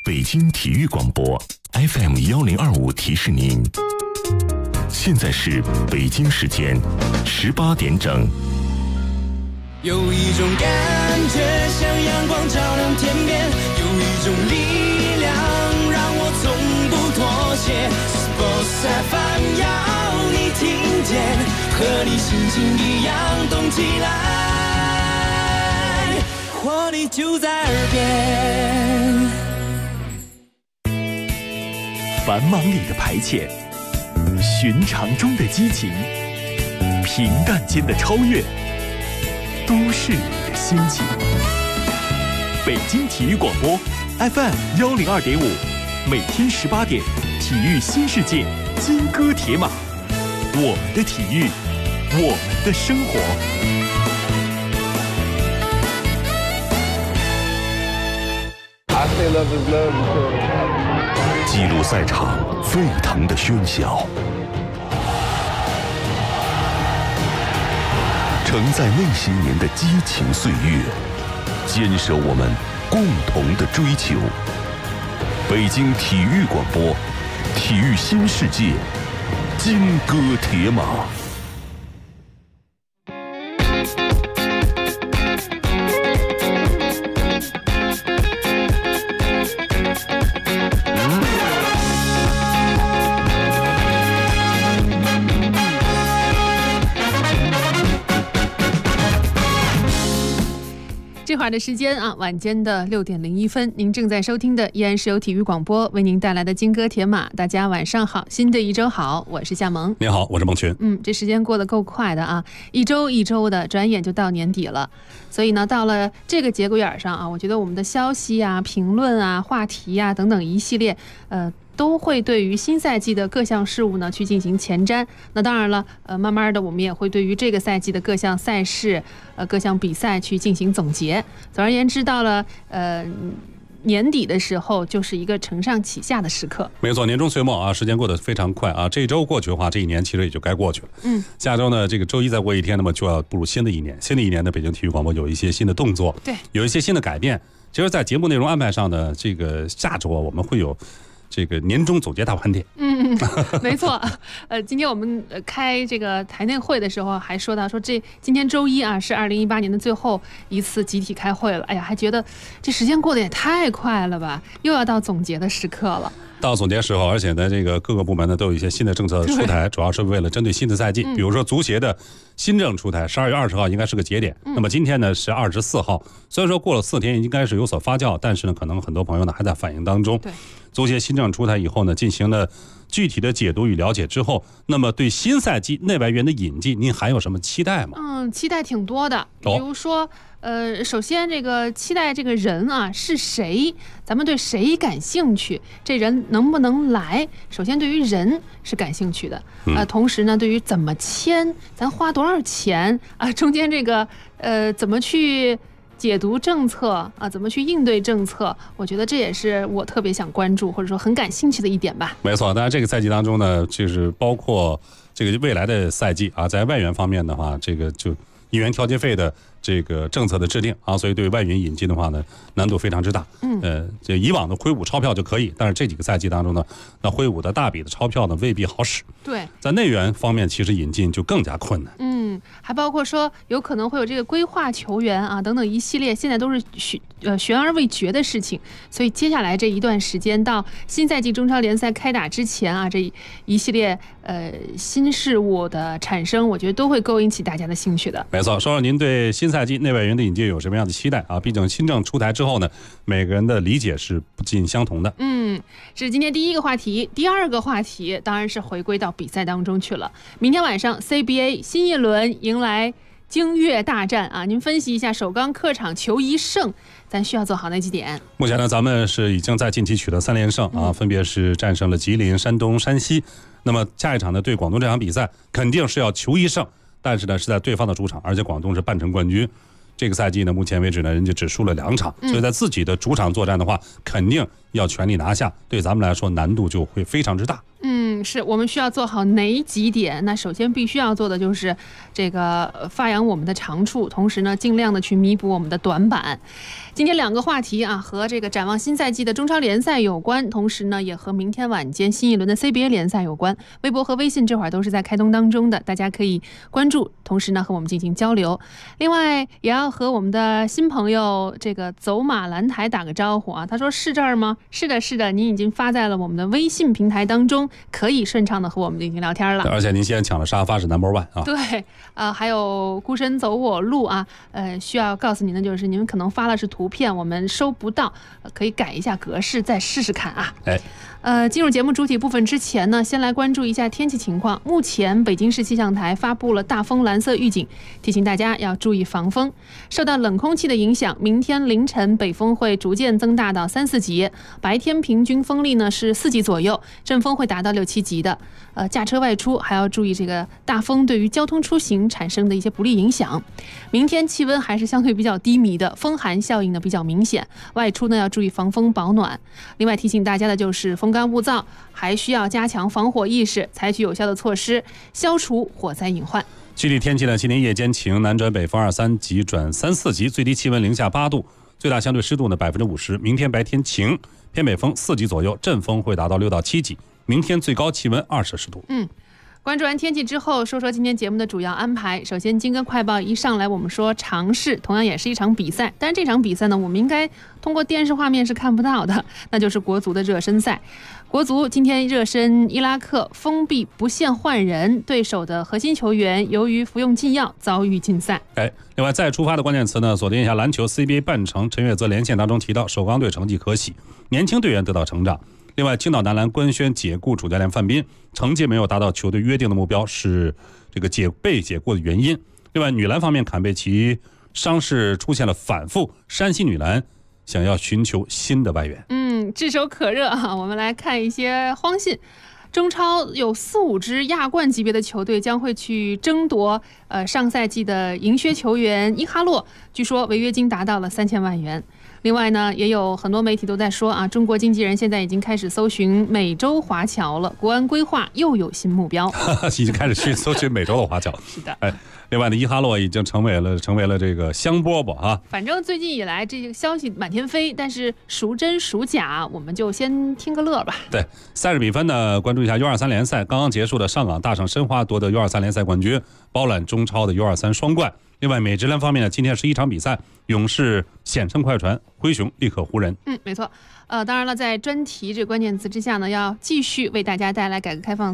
北京体育广播 FM1025提示您，现在是北京时间18点整。 有一种感觉像阳光照亮天边，有一种力量让我从不妥协。Sports FM 要你听见，和你心情一样动起来，活力就在耳边。 繁忙里的排遣，寻常中的激情，平淡间的超越，都市里的心情。北京体育广播 FM102.5，每天18点，体育新世界，金戈铁马，我们的体育，我们的生活。 记录赛场沸腾的喧嚣，承载那些年的激情岁月，坚守我们共同的追求。北京体育广播，体育新世界，金戈铁马。 这会儿的时间啊，晚间的6点01分，您正在收听的依然是由体育广播为您带来的金戈铁马。大家晚上好，新的一周好，我是夏萌。 您好，我是孟群。 这时间过得够快的啊，一周一周的，转眼就到年底了。所以呢，到了这个节骨眼上啊，我觉得我们的消息啊、评论啊、话题啊等等一系列，都会对于新赛季的各项事务呢去进行前瞻。那当然了，慢慢的我们也会对于这个赛季的各项赛事、各项比赛去进行总结。总而言之，到了年底的时候，就是一个承上启下的时刻。 没错，年终岁末啊，时间过得非常快啊。这一周过去的话，这一年其实也就该过去了。下周呢，这个周一再过一天，那么就要步入新的一年。新的一年呢，北京体育广播有一些新的动作， 对， 有一些新的改变。其实，在节目内容安排上呢，这个下周啊，我们会有这个年终总结大盘点。 没错。今天我们开这个台内会的时候还说到说，今天周一啊是2018年的最后一次集体开会了。哎呀，还觉得这时间过得也太快了吧，又要到总结的时刻了。 到总结时候，而且呢，这个各个部门呢都有一些新的政策出台，主要是为了针对新的赛季。比如说足协的新政出台，12月20号应该是个节点。那么今天呢是24号，虽然说过了4天应该是有所发酵，但是呢，可能很多朋友呢还在反应当中。 对，足协新政出台以后呢，进行了具体的解读与了解之后，那么对新赛季内外援的引进，您还有什么期待吗？ 期待挺多的，比如说。首先这个期待这个人啊是谁，咱们对谁感兴趣，这人能不能来，首先对于人是感兴趣的。同时呢，对于怎么签，咱花多少钱啊，中间这个怎么去解读政策啊，怎么去应对政策，我觉得这也是我特别想关注或者说很感兴趣的一点吧。 没错，当然这个赛季当中呢，就是包括这个未来的赛季啊，在外援方面的话，这个就引援调节费的这个政策的制定啊，所以对外援引进的话呢，难度非常之大。这以往的挥舞钞票就可以，但是这几个赛季当中呢，那挥舞的大笔的钞票呢未必好使。 对， 在内援方面，其实引进就更加困难。 还包括说有可能会有这个规划球员啊等等一系列，现在都是悬而未决的事情。所以接下来这一段时间到新赛季中超联赛开打之前啊，这一系列新事物的产生，我觉得都会勾引起大家的兴趣的。 没错，说说您对新赛季内外援的引进有什么样的期待啊？毕竟新政出台之后呢，每个人的理解是不尽相同的。 是今天第一个话题。第二个话题当然是回归到比赛当中去了。明天晚上 CBA 新一轮迎来京粤大战啊，您分析一下首钢客场求1胜，咱需要做好哪几点？ 目前呢，咱们是已经在近期取得3连胜啊，分别是战胜了吉林、山东、山西。那么下一场呢，对广东这场比赛肯定是要求1胜，但是呢是在对方的主场，而且广东是半程冠军。这个赛季呢，目前为止呢，人家只输了2场，所以在自己的主场作战的话，肯定要全力拿下，对咱们来说难度就会非常之大。 是我们需要做好哪几点？那首先必须要做的就是这个发扬我们的长处，同时呢，尽量的去弥补我们的短板。今天2个话题啊，和这个展望新赛季的中超联赛有关，同时呢，也和明天晚间新一轮的 CBA 联赛有关。微博和微信这会儿都是在开通当中的，大家可以关注，同时呢和我们进行交流。另外也要和我们的新朋友这个走马兰台打个招呼啊，他说是这儿吗？是的，是的，您已经发在了我们的微信平台当中，可以顺畅的和我们进行聊天了。 而且您先抢了沙发是 No.1 啊。 对，还有孤身走我路啊，需要告诉您的就是您们可能发的是图片，我们收不到，可以改一下格式，再试试看啊。进入节目主体部分之前呢，先来关注一下天气情况。目前北京市气象台发布了大风蓝色预警，提醒大家要注意防风。受到冷空气的影响，明天凌晨北风会逐渐增大到3、4级，白天平均风力呢是4级左右，阵风会达到6、7级的。驾车外出还要注意这个大风对于交通出行产生的一些不利影响。明天气温还是相对比较低迷的，风寒效应呢比较明显，外出呢要注意防风保暖。另外提醒大家的就是风干物燥，还需要加强防火意识，采取有效的措施，消除火灾隐患。 具体天气呢，今天夜间晴，南转北风2、3级转3、4级，最低气温零下8度，最大相对湿度呢50%。明天白天晴，偏北风4级左右，阵风会达到6到7级。明天最高气温20摄氏度。 关注完天气之后，说说今天节目的主要安排。首先，金哥快报一上来，我们说尝试，同样也是一场比赛。但是这场比赛呢，我们应该通过电视画面是看不到的，那就是国足的热身赛。国足今天热身伊拉克，封闭不限换人，对手的核心球员由于服用禁药遭遇禁赛。 另外再出发的关键词呢，锁定一下篮球 CBA 半程，陈悦泽连线当中提到，首钢队成绩可喜，年轻队员得到成长。另外，青岛男篮官宣解雇主教练范斌，成绩没有达到球队约定的目标，是这个被解雇的原因。另外，女篮方面，坎贝奇伤势出现了反复，山西女篮想要寻求新的外援。 炙手可热啊！我们来看一些荒信。中超有4、5支亚冠级别的球队将会去争夺上赛季的银靴球员伊哈洛，据说违约金达到了3000万元。另外呢，也有很多媒体都在说啊，中国经纪人现在已经开始搜寻美洲华侨了，国安规划又有新目标， 已经开始去搜寻美洲的华侨。 是的， 另外呢，伊哈洛已经成为了这个香饽饽啊。 反正最近以来这个消息满天飞，但是孰真孰假，我们就先听个乐吧。 对，赛事比分呢，关注一下 U23 联赛，刚刚结束的上港大胜申花夺得 U23 联赛冠军，包揽中超的 U23 双冠。另外，美职联方面呢，今天11场比赛，勇士险胜快船，灰熊力克湖人。 没错。当然了，在专题这关键词之下呢，要继续为大家带来改革开放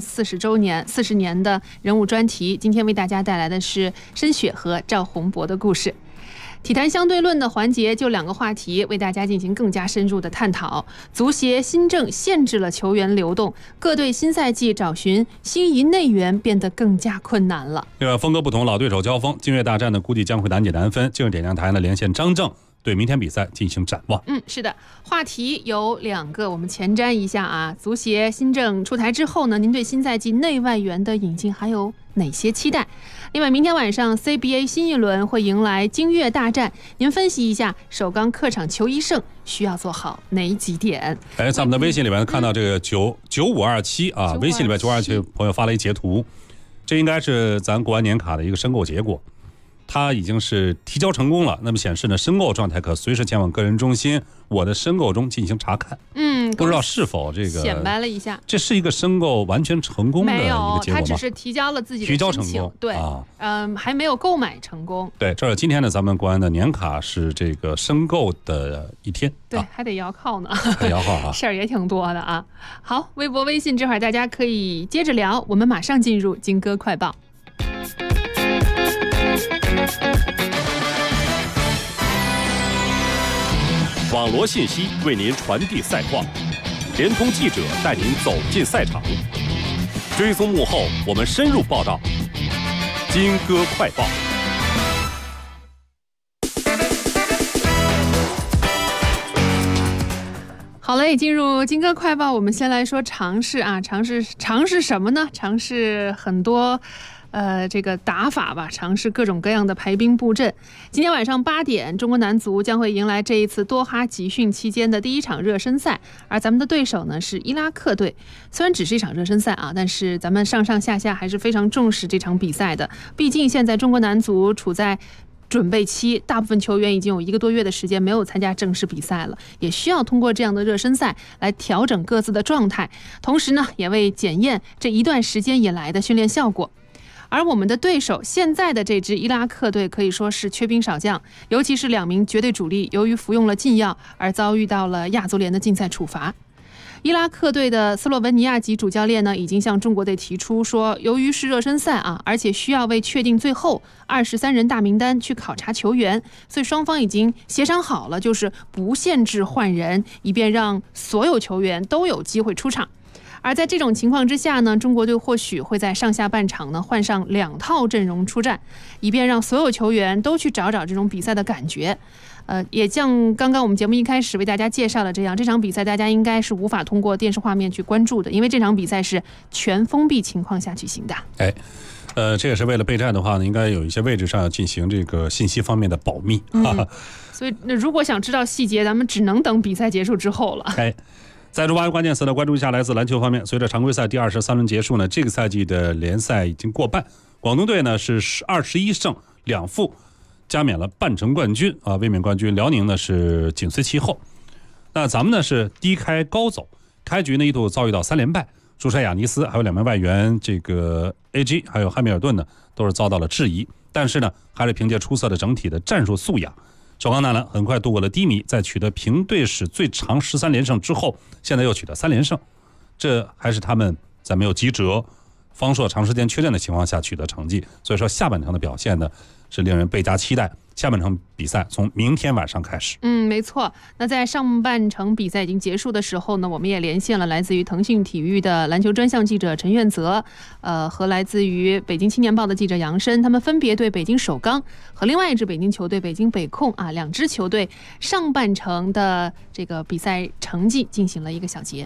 40年的人物专题。今天为大家带来的是申雪和赵宏博的故事。体坛相对论的环节就2个话题，为大家进行更加深入的探讨。足协新政限制了球员流动，各队新赛季找寻心仪内援变得更加困难了。 另外，风格不同，老对手交锋，京粤大战呢估计将会难解难分。今日点将台呢连线张正，对明天比赛进行展望。 是的，话题有2个，我们前瞻一下啊。足协新政出台之后呢，您对新赛季内外援的引进还有哪些期待？另外，明天晚上 CBA 新一轮会迎来京粤大战，您分析一下首钢客场球1胜需要做好哪几点？ 在我们的微信里面看到这个9527啊，微信里面9527朋友发了一截图，这应该是咱国安年卡的一个申购结果。他已经是提交成功了，那么显示呢，申购状态可随时前往个人中心我的申购中进行查看。不知道是否这个显摆了一下， 这是一个申购完全成功的一个结果吗？ 没有，他只是提交了自己的提交成功， 对还没有购买成功。 对，这是今天呢，咱们国安的年卡是这个申购的一天， 对，还得摇号呢， 还摇号啊， 事儿也挺多的啊。好，微博、微信这会儿大家可以接着聊，我们马上进入金歌快报。 网罗信息为您传递赛况，联通记者带您走进赛场，追踪幕后，我们深入报道。金歌快报。 好嘞，进入金歌快报，我们先来说尝试啊，尝试什么呢？尝试很多这个打法吧，尝试各种各样的排兵布阵。今天晚上8点，中国男足将会迎来这一次多哈集训期间的第一场热身赛，而咱们的对手呢是伊拉克队。虽然只是一场热身赛啊，但是咱们上上下下还是非常重视这场比赛的。毕竟现在中国男足处在准备期，大部分球员已经有1个多月的时间没有参加正式比赛了，也需要通过这样的热身赛来调整各自的状态，同时呢，也为检验这一段时间以来的训练效果。而我们的对手现在的这支伊拉克队可以说是缺兵少将，尤其是2名绝对主力由于服用了禁药而遭遇到了亚足联的禁赛处罚。伊拉克队的斯洛文尼亚籍主教练呢，已经向中国队提出说，由于是热身赛啊，而且需要为确定最后23人大名单去考察球员，所以双方已经协商好了，就是不限制换人，以便让所有球员都有机会出场。而在这种情况之下呢，中国队或许会在上下半场呢换上2套阵容出战，以便让所有球员都去找找这种比赛的感觉。也像刚刚我们节目一开始为大家介绍的这样，这场比赛大家应该是无法通过电视画面去关注的，因为这场比赛是全封闭情况下举行的。 这也是为了备战的话呢，应该有一些位置上要进行这个信息方面的保密。 所以如果想知道细节，咱们只能等比赛结束之后了。 在入8关键词呢，关注一下来自篮球方面。随着常规赛第23轮结束呢，这个赛季的联赛已经过半，广东队呢是21胜2负，加冕了半程冠军啊，卫冕冠军辽宁呢是紧随其后。那咱们呢是低开高走，开局呢一度遭遇到3连败，朱塞亚尼斯还有2名外援这个 AG 还有汉密尔顿呢都是遭到了质疑，但是呢还是凭借出色的整体的战术素养，首钢男篮很快度过了低迷，在取得平队史最长13连胜之后，现在又取得3连胜，这还是他们在没有击折、方硕长时间缺阵的情况下取得成绩。所以说下半场的表现呢是令人倍加期待。下半场比赛从明天晚上开始。 没错。那在上半程比赛已经结束的时候呢，我们也连线了来自于腾讯体育的篮球专项记者陈苑泽，和来自于北京青年报的记者杨申，他们分别对北京首钢和另外一支北京球队北京北控啊2支球队上半程的这个比赛成绩进行了一个小结。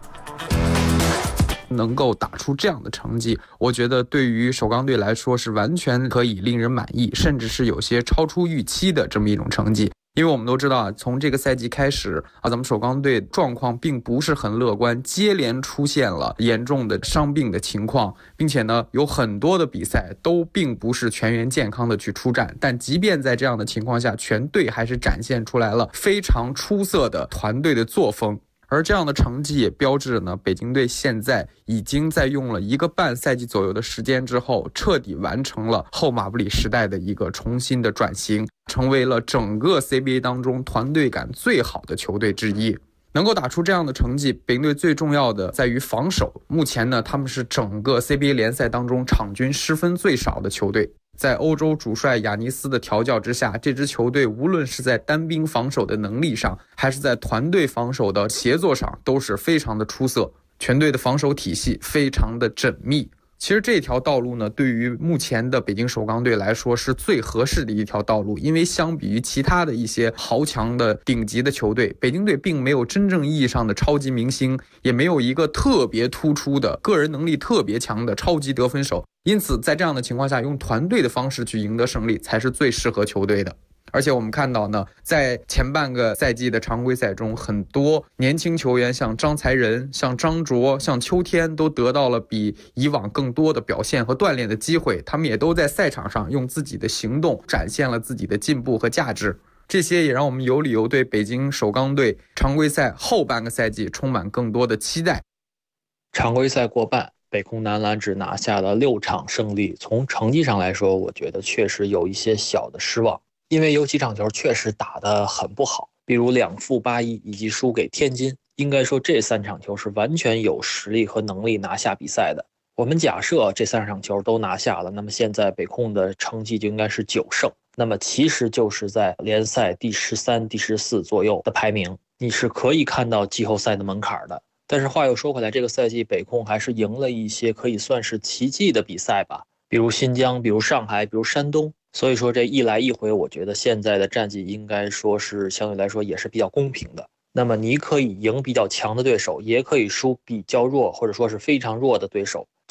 能够打出这样的成绩，我觉得对于首钢队来说是完全可以令人满意，甚至是有些超出预期的这么一种成绩。因为我们都知道啊，从这个赛季开始啊，咱们首钢队状况并不是很乐观，接连出现了严重的伤病的情况，并且呢，有很多的比赛都并不是全员健康的去出战。但即便在这样的情况下，全队还是展现出来了非常出色的团队的作风。而这样的成绩也标志着呢，北京队现在已经在用了1个半赛季左右的时间之后，彻底完成了后马布里时代的一个重新的转型，成为了整个 CBA 当中团队感最好的球队之一。能够打出这样的成绩，北京队最重要的在于防守。目前呢，他们是整个 CBA 联赛当中场均失分最少的球队。在欧洲主帅亚尼斯的调教之下，这支球队无论是在单兵防守的能力上，还是在团队防守的协作上，都是非常的出色。全队的防守体系非常的缜密。其实这条道路呢，对于目前的北京首钢队来说是最合适的一条道路，因为相比于其他的一些豪强的顶级的球队，北京队并没有真正意义上的超级明星，也没有一个特别突出的个人能力特别强的超级得分手，因此在这样的情况下，用团队的方式去赢得胜利才是最适合球队的。而且我们看到呢，在前半个赛季的常规赛中，很多年轻球员像张才仁、像张卓、像秋天都得到了比以往更多的表现和锻炼的机会，他们也都在赛场上用自己的行动展现了自己的进步和价值。这些也让我们有理由对北京首钢队常规赛后半个赛季充满更多的期待。 常规赛过半，北控男篮只拿下了6场胜利，从成绩上来说，我觉得确实有一些小的失望。因为有几场球确实打得很不好，比如2负8-1以及输给天津，应该说这3场球是完全有实力和能力拿下比赛的。我们假设这3场球都拿下了，那么现在北控的成绩就应该是9胜，那么其实就是在联赛第13、第14左右的排名，你是可以看到季后赛的门槛的。但是话又说回来，这个赛季北控还是赢了一些可以算是奇迹的比赛吧，比如新疆，比如上海，比如山东。所以说这一来一回，我觉得现在的战绩应该说是相对来说也是比较公平的。那么你可以赢比较强的对手，也可以输比较弱或者说是非常弱的对手，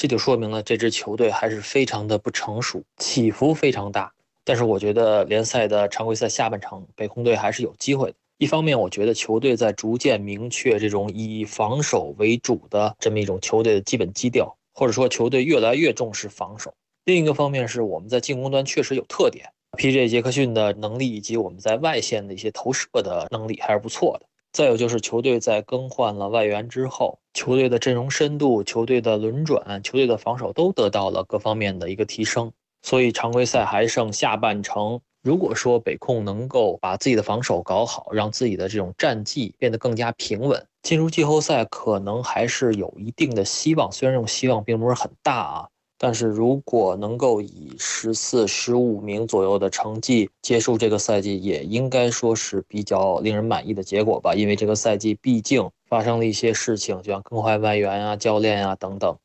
这就说明了这支球队还是非常的不成熟，起伏非常大。但是我觉得联赛的常规赛下半场，北控队还是有机会的。一方面，我觉得球队在逐渐明确这种以防守为主的这么一种球队的基本基调，或者说球队越来越重视防守。另一个方面是我们在进攻端确实有特点 ，PJ 杰克逊的能力以及我们在外线的一些投射的能力还是不错的。再有就是球队在更换了外援之后，球队的阵容深度、球队的轮转、球队的防守都得到了各方面的一个提升。所以常规赛还剩下半程，如果说北控能够把自己的防守搞好，让自己的这种战绩变得更加平稳，进入季后赛可能还是有一定的希望。虽然这种希望并不是很大啊，但是如果能够以14、15名左右的成绩结束这个赛季，也应该说是比较令人满意的结果吧。因为这个赛季毕竟发生了一些事情，就像更换外援啊、教练啊等等。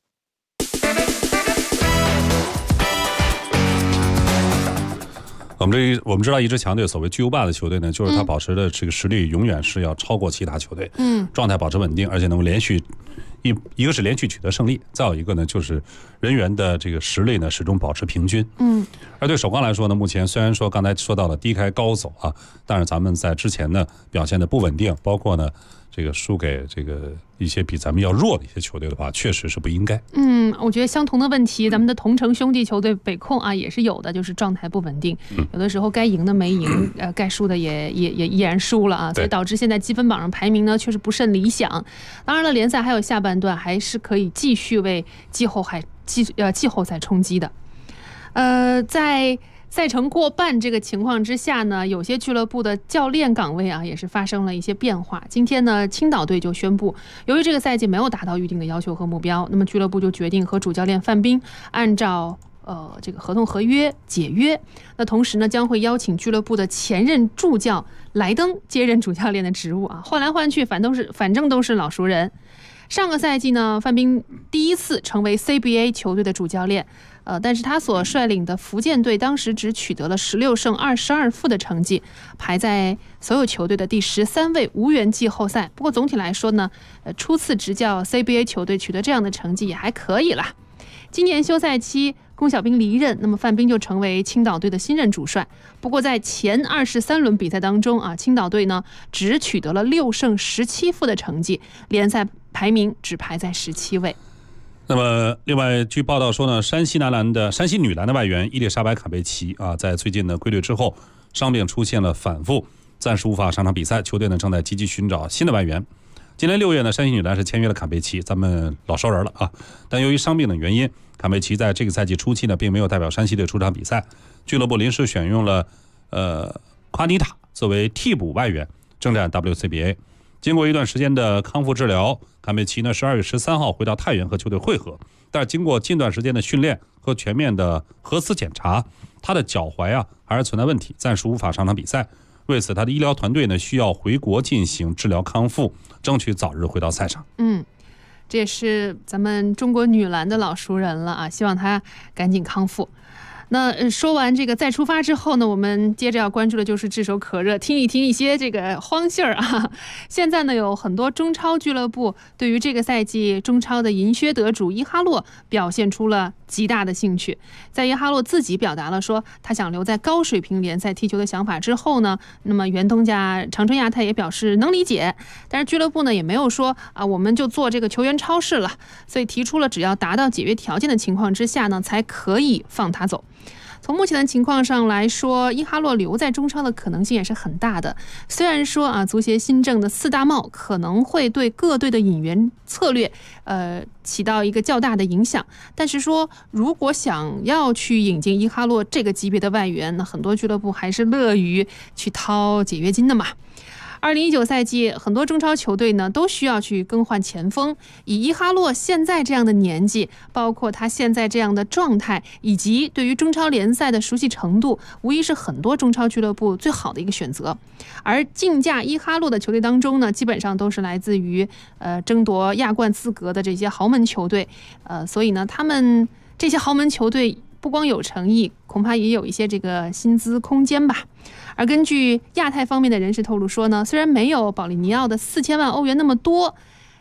我们知道一支强队所谓巨无霸的球队呢，就是他保持的这个实力永远是要超过其他球队，状态保持稳定，而且能够连续一个是连续取得胜利，再有一个呢就是人员的这个实力呢始终保持平均。而对首钢来说呢，目前虽然说刚才说到了低开高走啊，但是咱们在之前呢表现的不稳定，包括呢这个输给这个一些比咱们要弱的一些球队的话，确实是不应该。 我觉得相同的问题，咱们的同城兄弟球队北控啊也是有的，就是状态不稳定，有的时候该赢的没赢，该输的也依然输了啊，所以导致现在积分榜上排名呢确实不甚理想。当然了，联赛还有下半段，还是可以继续为季后赛冲击的。在赛程过半这个情况之下呢，有些俱乐部的教练岗位啊也是发生了一些变化。今天呢，青岛队就宣布，由于这个赛季没有达到预定的要求和目标，那么俱乐部就决定和主教练范斌按照这个合约解约。那同时呢，将会邀请俱乐部的前任助教莱登接任主教练的职务啊，换来换去反正都是老熟人。上个赛季呢，范斌第一次成为 CBA 球队的主教练，但是他所率领的福建队当时只取得了16胜22负的成绩，排在所有球队的第13位，无缘季后赛。不过总体来说呢，初次执教 CBA 球队取得这样的成绩也还可以啦。今年休赛期，龚小兵离任，那么范斌就成为青岛队的新任主帅。不过在前23轮比赛当中啊，青岛队呢只取得了6胜17负的成绩，联赛排名只排在17位。 那么，另外据报道说呢，山西女篮的外援伊丽莎白卡贝奇啊，在最近的归队之后，伤病出现了反复，暂时无法上场比赛。球队呢正在积极寻找新的外援。今年6月呢，山西女篮是签约了卡贝奇，咱们老熟人了啊。但由于伤病的原因，卡贝奇在这个赛季初期呢，并没有代表山西队出场比赛。俱乐部临时选用了夸尼塔作为替补外援征战 WCBA。经过一段时间的康复治疗，卡贝奇呢12月13号回到太原和球队会合。但是经过近段时间的训练和全面的核磁检查，他的脚踝还是存在问题，暂时无法上场比赛。为此，他的医疗团队呢需要回国进行治疗康复，争取早日回到赛场。 这也是咱们中国女篮的老熟人了啊，希望他赶紧康复。那说完这个再出发之后呢，我们接着要关注的就是炙手可热，听一些这个荒信儿啊。现在呢，有很多中超俱乐部对于这个赛季中超的银靴得主伊哈洛表现出了极大的兴趣。在伊哈洛自己表达了说他想留在高水平联赛踢球的想法之后呢，那么原东家长春亚泰也表示能理解，但是俱乐部呢也没有说我们就做这个球员超市了，所以提出了只要达到解约条件的情况之下呢，才可以放他走。从目前的情况上来说，伊哈洛留在中超的可能性也是很大的。虽然说足协新政的4大帽可能会对各队的引援策略起到一个较大的影响，但是说如果想要去引进伊哈洛这个级别的外援，那很多俱乐部还是乐于去掏解约金的嘛。2019赛季，很多中超球队呢都需要去更换前锋。以伊哈洛现在这样的年纪，包括他现在这样的状态，以及对于中超联赛的熟悉程度，无疑是很多中超俱乐部最好的一个选择。而竞价伊哈洛的球队当中呢，基本上都是来自于争夺亚冠资格的这些豪门球队。所以呢，他们这些豪门球队不光有诚意，恐怕也有一些这个薪资空间吧。而根据亚太方面的人士透露说呢，虽然没有保利尼奥的4000万欧元那么多，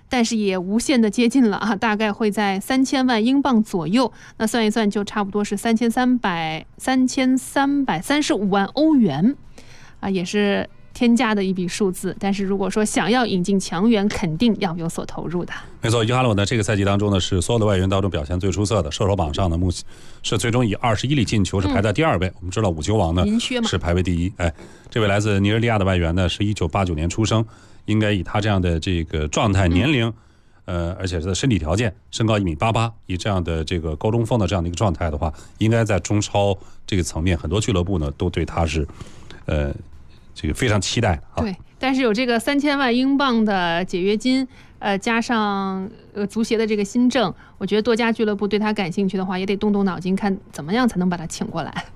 但是也无限的接近了啊，大概会在3000万英镑左右。那算一算，就差不多是3335万欧元啊，也是天价的一笔数字。但是如果说想要引进强援，肯定要有所投入的。 没错，伊哈洛呢这个赛季当中呢是所有的外援当中表现最出色的，射手榜上呢是最终以21粒进球是排在第2位。我们知道5球王呢是排位第1。哎，这位来自尼日利亚的外援呢是1989年出生，应该以他这样的这个状态、年龄，而且是身体条件，身高1.88米，以这样的这个高中锋的这样的一个状态的话，应该在中超这个层面，很多俱乐部呢都对他是，这个非常期待的啊。 对，但是有这个3000万英镑的解约金，加上足协的这个新政，我觉得多家俱乐部对他感兴趣的话，也得动动脑筋，看怎么样才能把他请过来。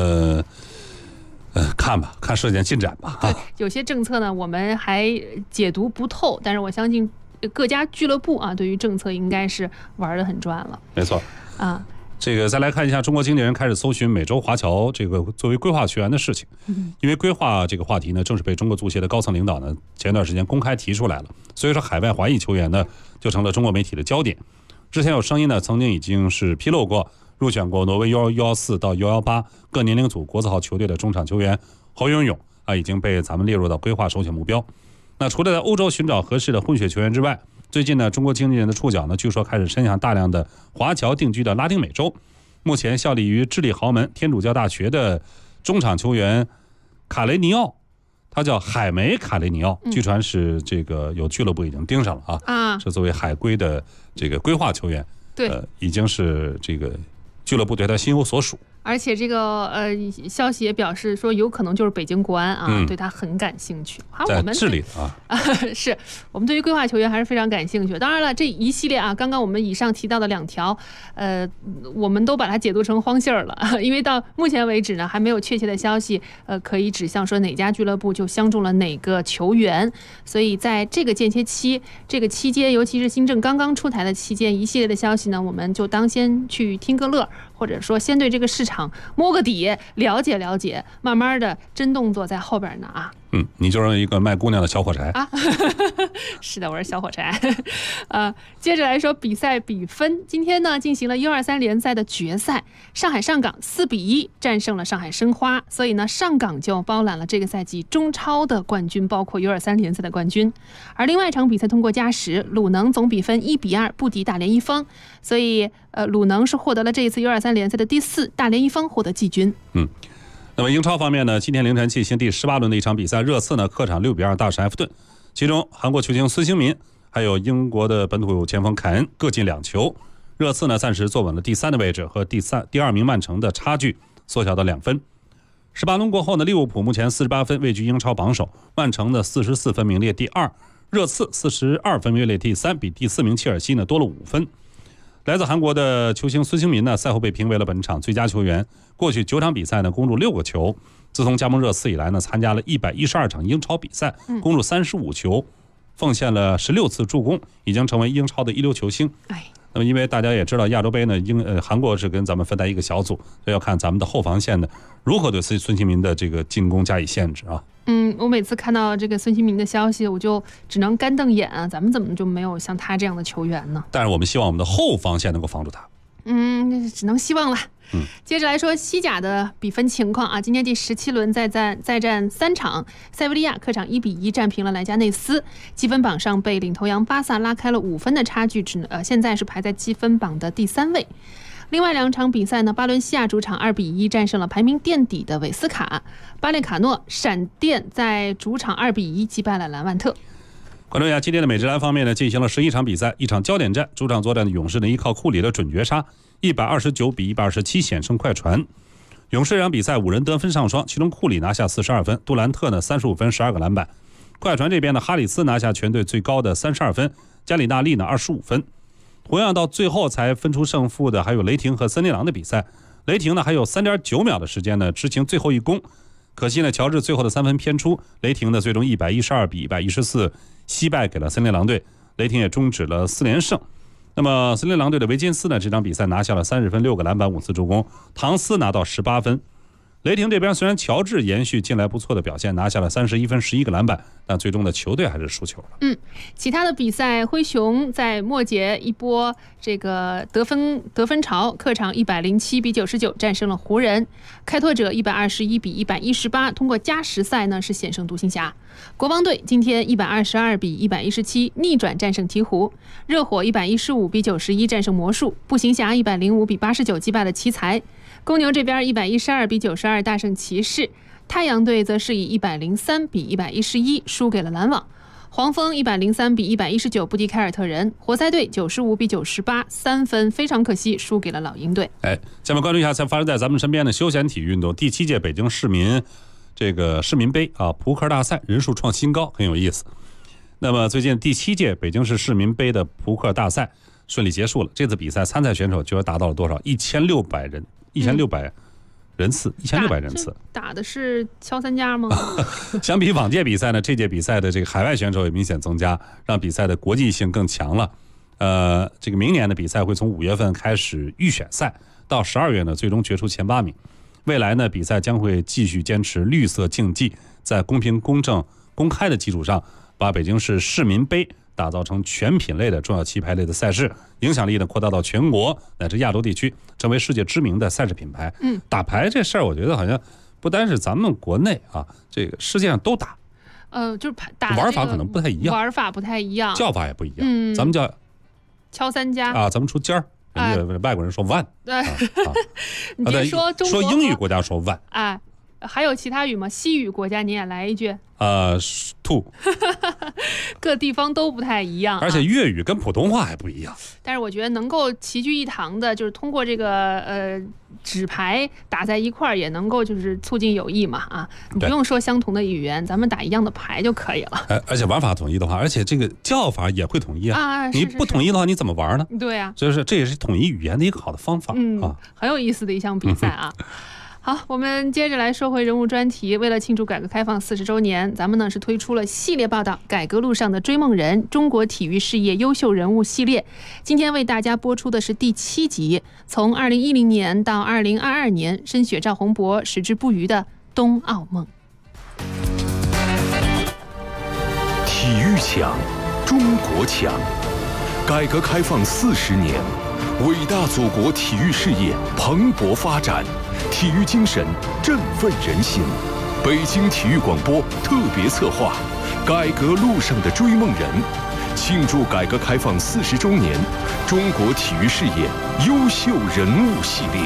看吧，看事件进展吧。 对，有些政策呢，我们还解读不透，但是我相信各家俱乐部啊，对于政策应该是玩得很转了。 没错啊。 这个再来看一下，中国经纪人开始搜寻美洲华侨这个作为规划球员的事情。因为规划这个话题呢，正是被中国足协的高层领导呢前段时间公开提出来了，所以说海外华裔球员呢就成了中国媒体的焦点。之前有声音呢，曾经已经是披露过，入选过挪威U114到U18各年龄组国字号球队的中场球员侯永永啊，已经被咱们列入到规划首选目标。那除了在欧洲寻找合适的混血球员之外，最近呢，中国经纪人的触角呢，据说开始伸向大量的华侨定居的拉丁美洲。目前效力于智利豪门天主教大学的中场球员卡雷尼奥，他叫海梅卡雷尼奥，据传是这个有俱乐部已经盯上了啊，是作为海归的这个规划球员， 对， 已经是这个俱乐部对他心有所属。 而且这个消息也表示说，有可能就是北京国安啊，对他很感兴趣。 在智利是我们对于规划球员还是非常感兴趣。当然了，这一系列啊，刚刚我们以上提到的2条，我们都把它解读成荒信儿了，因为到目前为止呢，还没有确切的消息，可以指向说哪家俱乐部就相中了哪个球员。所以在这个间歇期、这个期间，尤其是新政刚刚出台的期间，一系列的消息呢，我们就当先去听个乐，或者说先对这个市场摸个底，了解了解，慢慢的真动作在后边呢啊。 你就是一个卖姑娘的小火柴啊！是的，我是小火柴。接着来说比赛比分，今天呢进行了123联赛的决赛，上海上港4-1战胜了上海申花，所以呢上港就包揽了这个赛季中超的冠军，包括123联赛的冠军。而另外一场比赛通过加时，鲁能总比分1-2不敌大连一方，所以鲁能是获得了这一次123联赛的第4，大连一方获得季军。 那么英超方面呢，今天凌晨进行第18轮的一场比赛，热刺呢客场6-2大胜埃弗顿，其中韩国球星孙兴民还有英国的本土前锋凯恩各进2球，热刺呢暂时坐稳了第3的位置，和第2名曼城的差距缩小到2分。18轮过后呢，利物浦目前48分位居英超榜首，曼城呢44分名列第2，热刺42分名列第3，比第4名切尔西呢多了5分。来自韩国的球星孙兴民呢，赛后被评为了本场最佳球员。过去9场比赛呢，攻入6个球。自从加盟热刺以来呢，参加了112场英超比赛，攻入35球，奉献了16次助攻，已经成为英超的一流球星。那么因为大家也知道亚洲杯呢，韩国是跟咱们分在一个小组，所以要看咱们的后防线呢如何对孙兴民的这个进攻加以限制啊。 我每次看到这个孙兴民的消息，我就只能干瞪眼啊，咱们怎么就没有像他这样的球员呢？ 但是我们希望我们的后防线能够防住他。 只能希望了。接着来说西甲的比分情况啊，今天第17轮再战3场，塞维利亚客场1-1战平了莱加内斯，积分榜上被领头羊巴萨拉开了5分的差距，现在是排在积分榜的第3位。另外2场比赛呢，巴伦西亚主场2-1战胜了排名垫底的韦斯卡，巴列卡诺闪电在主场2-1击败了兰万特。 关注一下今天的美职篮方面呢，进行了11场比赛，一场焦点战，主场作战的勇士呢依靠库里的准绝杀，129-127险胜快船。勇士这场比赛5人得分上双，其中库里拿下42分，杜兰特呢35分12个篮板。快船这边呢，哈里斯拿下全队最高的32分，加里纳利呢25分。同样到最后才分出胜负的还有雷霆和森林狼的比赛，雷霆呢还有3.9秒的时间呢执行最后一攻，可惜呢乔治最后的3分偏出，雷霆呢最终112-114惜败给了森林狼队，雷霆也终止了4连胜。那么森林狼队的维金斯呢这场比赛拿下了30分6个篮板5次助攻，唐斯拿到18分。 雷霆这边虽然乔治延续近来不错的表现，拿下了31分11个篮板，但最终的球队还是输球了。 其他的比赛，灰熊在末节一波这个得分潮，客场107-99战胜了湖人。开拓者121-118，通过加时赛呢是险胜独行侠。国王队今天122-117逆转战胜鹈鹕。热火115-91战胜魔术。步行侠105-89击败了奇才。公牛这边112-92大胜骑士。太阳队则是以103-111输给了篮网。黄蜂103-119不敌凯尔特人。活塞队95-98，3分非常可惜输给了老鹰队。 下面关注一下发生在咱们身边的休闲体育运动，第7届北京市民杯扑克大赛人数创新高，很有意思。那么最近第7届北京市市民杯的扑克大赛顺利结束了，这次比赛参赛选手居然达到了多少？1600人，1600人次，1600人次。 打的是敲三家吗？ 相比往届比赛呢，这届比赛的这个海外选手也明显增加，让比赛的国际性更强了。这个明年的比赛会从5月份开始预选赛，到12月呢最终决出前8名。未来呢，比赛将会继续坚持绿色竞技，在公平、公正、公开的基础上，把北京市市民杯打造成全品类的重要棋牌类的赛事，影响力呢扩大到全国乃至亚洲地区，成为世界知名的赛事品牌。打牌这事儿，我觉得好像不单是咱们国内啊，这个世界上都打。 就是打玩法可能不太一样， 玩法不太一样， 叫法也不一样。咱们叫敲三家啊，咱们出尖儿。人家外国人说万， 你别说中国说英语国家说万， 还有其他语吗？西语国家你也来一句。 two， 各地方都不太一样， 而且粤语跟普通话还不一样。 但是我觉得能够齐聚一堂的，就是通过这个纸牌打在一块儿，也能够就是促进友谊嘛你不用说相同的语言，咱们打一样的牌就可以了。 而且玩法统一的话，而且这个叫法也会统一你不统一的话，你怎么玩呢？ 对啊， 所以说这也是统一语言的一个好的方法很有意思的一项比赛好，我们接着来说回人物专题。为了庆祝改革开放40周年，咱们呢是推出了系列报道《改革路上的追梦人：中国体育事业优秀人物》系列。今天为大家播出的是第7集，从2010年到2022年，深雪赵宏博矢志不渝的冬奥梦。 体育强，中国强。改革开放40年，伟大祖国体育事业蓬勃发展，体育精神振奋人心。北京体育广播特别策划《改革路上的追梦人》，庆祝改革开放40周年，中国体育事业优秀人物系列。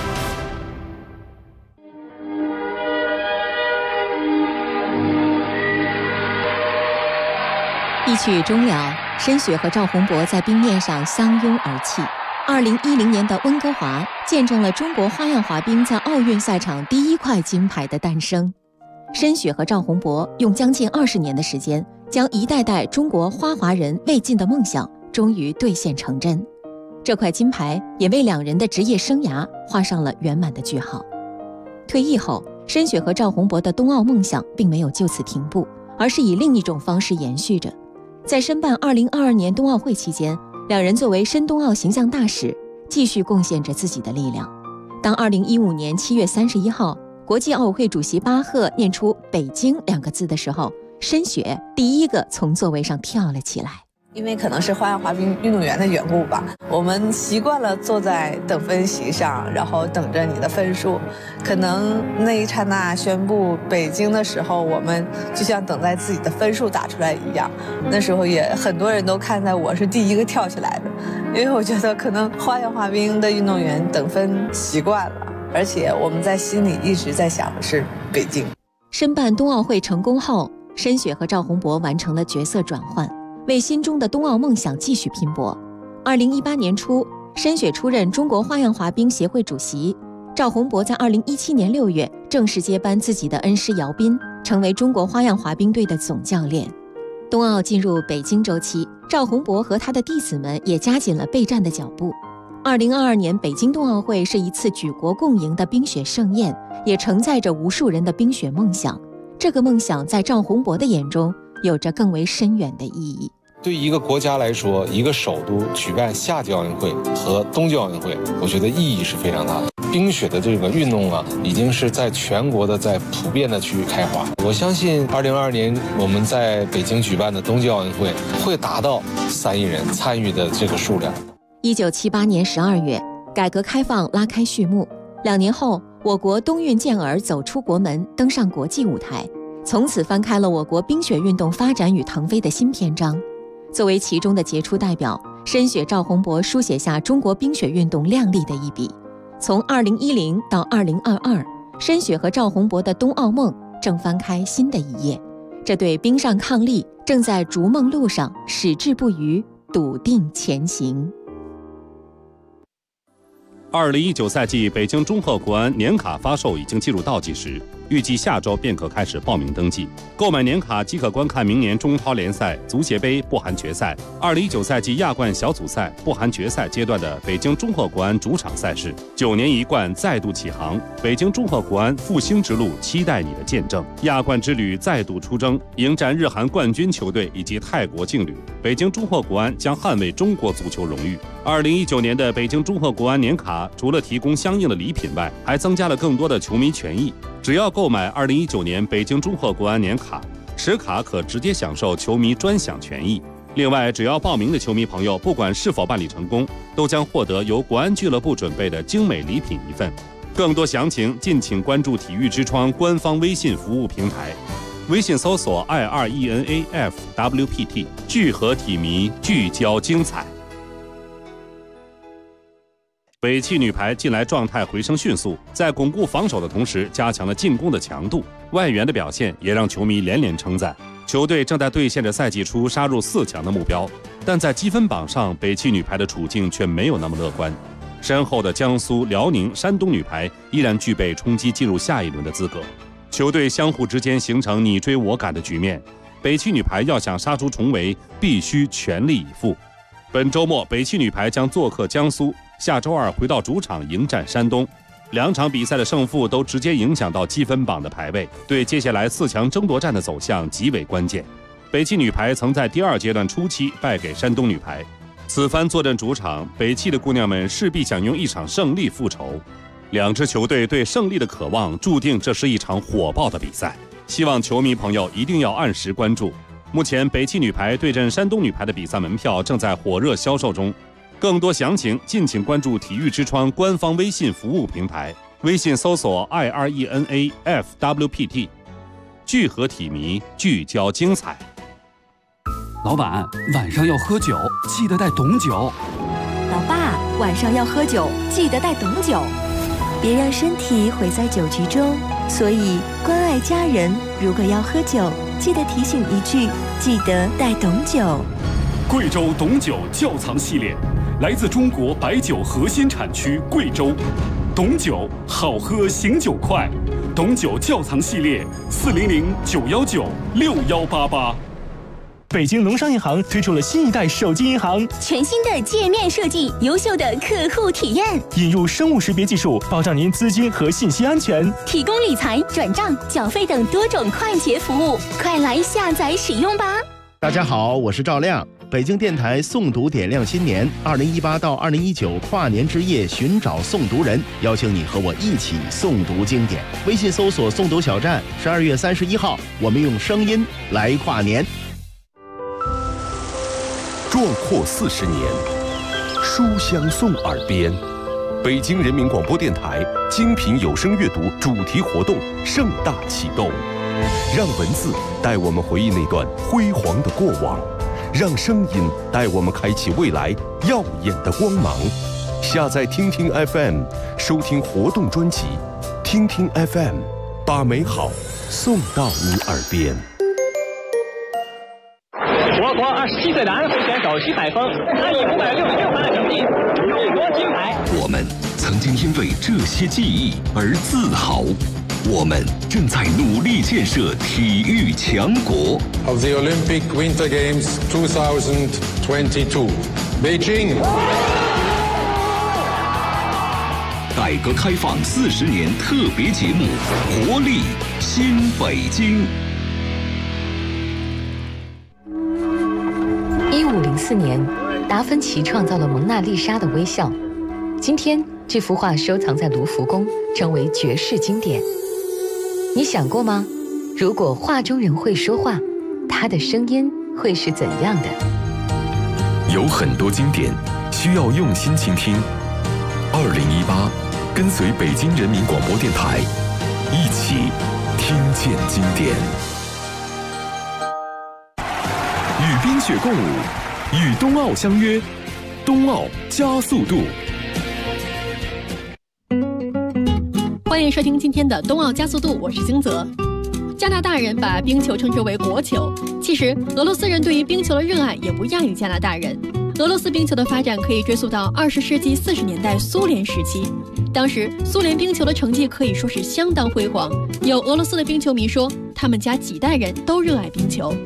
一曲终了，申雪和赵宏博在冰面上相拥而泣。2010年的温哥华见证了中国花样滑冰在奥运赛场第1块金牌的诞生。申雪和赵宏博用将近20年的时间，将一代代中国花滑人未尽的梦想终于兑现成真。这块金牌也为两人的职业生涯画上了圆满的句号。退役后，申雪和赵宏博的冬奥梦想并没有就此停步，而是以另一种方式延续着。在申办2022年冬奥会期间，两人作为申冬奥形象大使，继续贡献着自己的力量。当2015年7月31号，国际奥委会主席巴赫念出“北京”2个字的时候，申雪第一个从座位上跳了起来。 因为可能是花样滑冰运动员的缘故吧，我们习惯了坐在等分席上，然后等着你的分数。可能那一刹那宣布北京的时候，我们就像等待自己的分数打出来一样。那时候也很多人都看在我是第一个跳起来的，因为我觉得可能花样滑冰的运动员等分习惯了，而且我们在心里一直在想的是北京。 申办冬奥会成功后，申雪和赵宏博完成了角色转换，为心中的冬奥梦想继续拼搏。2018年初，申雪出任中国花样滑冰协会主席，赵宏博在2017年6月正式接班自己的恩师姚斌，成为中国花样滑冰队的总教练。冬奥进入北京周期，赵宏博和他的弟子们也加紧了备战的脚步。2022年北京冬奥会是一次举国共赢的冰雪盛宴，也承载着无数人的冰雪梦想。这个梦想在赵宏博的眼中有着更为深远的意义。 对于一个国家来说，一个首都举办夏季奥运会和冬季奥运会，我觉得意义是非常大的。 冰雪的这个运动啊，已经是在全国的在普遍的去开花。我相信2022年我们在北京举办的冬季奥运会会达到3亿人参与的这个数量。 1978年12月，改革开放拉开序幕。2年后，我国冬运健儿走出国门，登上国际舞台，从此翻开了我国冰雪运动发展与腾飞的新篇章。作为其中的杰出代表，申雪赵宏博书写下中国冰雪运动亮丽的一笔。从2010到2022，申雪和赵宏博的冬奥梦正翻开新的一页。这对冰上抗力正在逐梦路上矢志不渝，笃定前行。 2019赛季北京中赫国安年卡发售已经进入倒计时，预计下周便可开始报名登记。购买年卡即可观看明年中超联赛、足协杯不含决赛、2019赛季亚冠小组赛不含决赛阶段的北京中赫国安主场赛事。9年一冠再度起航，北京中赫国安复兴之路期待你的见证。亚冠之旅再度出征，迎战日韩冠军球队以及泰国劲旅。北京中赫国安将捍卫中国足球荣誉。2019年的北京中赫国安年卡除了提供相应的礼品外，还增加了更多的球迷权益。只要购买2019年北京中赫国安年卡，持卡可直接享受球迷专享权益。另外，只要报名的球迷朋友，不管是否办理成功，都将获得由国安俱乐部准备的精美礼品一份。更多详情，敬请关注体育之窗官方微信服务平台，微信搜索 IRENAFWPT， 聚合体迷，聚焦精彩。北汽女排近来状态回升迅速，在巩固防守的同时，加强了进攻的强度。外援的表现也让球迷连连称赞。球队正在兑现着赛季初杀入4强的目标，但在积分榜上，北汽女排的处境却没有那么乐观。身后的江苏、辽宁、山东女排依然具备冲击进入下一轮的资格。球队相互之间形成你追我赶的局面，北汽女排要想杀出重围，必须全力以赴。本周末，北汽女排将做客江苏，下周2回到主场迎战山东。2场比赛的胜负都直接影响到积分榜的排位，对接下来4强争夺战的走向极为关键。北汽女排曾在第2阶段初期败给山东女排，此番坐镇主场，北汽的姑娘们势必想用一场胜利复仇。2支球队对胜利的渴望，注定这是一场火爆的比赛。希望球迷朋友一定要按时关注。目前，北汽女排对阵山东女排的比赛门票正在火热销售中。更多详情，敬请关注体育之窗官方微信服务平台，微信搜索 IRENAFWPT， 聚合体迷，聚焦精彩。 老板，晚上要喝酒，记得带董酒。 老爸，晚上要喝酒，记得带董酒，别让身体毁在酒局中。所以，关爱家人，如果要喝酒，记得提醒一句，记得带董酒。 贵州董酒窖藏系列，来自中国白酒核心产区贵州。董酒好喝，醒酒快。董酒窖藏系列，400-919-6188。 北京农商银行推出了新一代手机银行， 全新的界面设计，优秀的客户体验， 引入生物识别技术，保障您资金和信息安全， 提供理财、转账、缴费等多种快捷服务，快来下载使用吧！ 大家好，我是赵亮。北京电台诵读点亮新年，2018到2019跨年之夜寻找诵读人，邀请你和我一起诵读经典。微信搜索诵读小站，12月31号，我们用声音来跨年。 壮阔40年，书香送耳边。北京人民广播电台精品有声阅读主题活动盛大启动，让文字带我们回忆那段辉煌的过往，让声音带我们开启未来耀眼的光芒。下载听听 FM， 收听活动专辑，听听 FM， 把美好送到你耳边。 我国27岁的安徽选手徐海峰，他以566分的成绩荣夺金牌。 我们曾经因为这些记忆而自豪，我们正在努力建设体育强国。 Of the Olympic Winter Games 2022, Beijing。 改革开放40年特别节目，活力新北京。 1504年，达芬奇创造了蒙娜丽莎的微笑。今天， 这幅画收藏在卢浮宫，成为绝世经典。你想过吗？如果画中人会说话，他的声音会是怎样的？ 有很多经典需要用心倾听。2018，跟随北京人民广播电台，一起听见经典。与冰雪共舞，与冬奥相约，冬奥加速度。 欢迎收听今天的冬奥加速度，我是金泽。加拿大人把冰球称之为国球，其实俄罗斯人对于冰球的热爱也不亚于加拿大人。俄罗斯冰球的发展可以追溯到20世纪40年代苏联时期，当时苏联冰球的成绩可以说是相当辉煌。有俄罗斯的冰球迷说，他们家几代人都热爱冰球。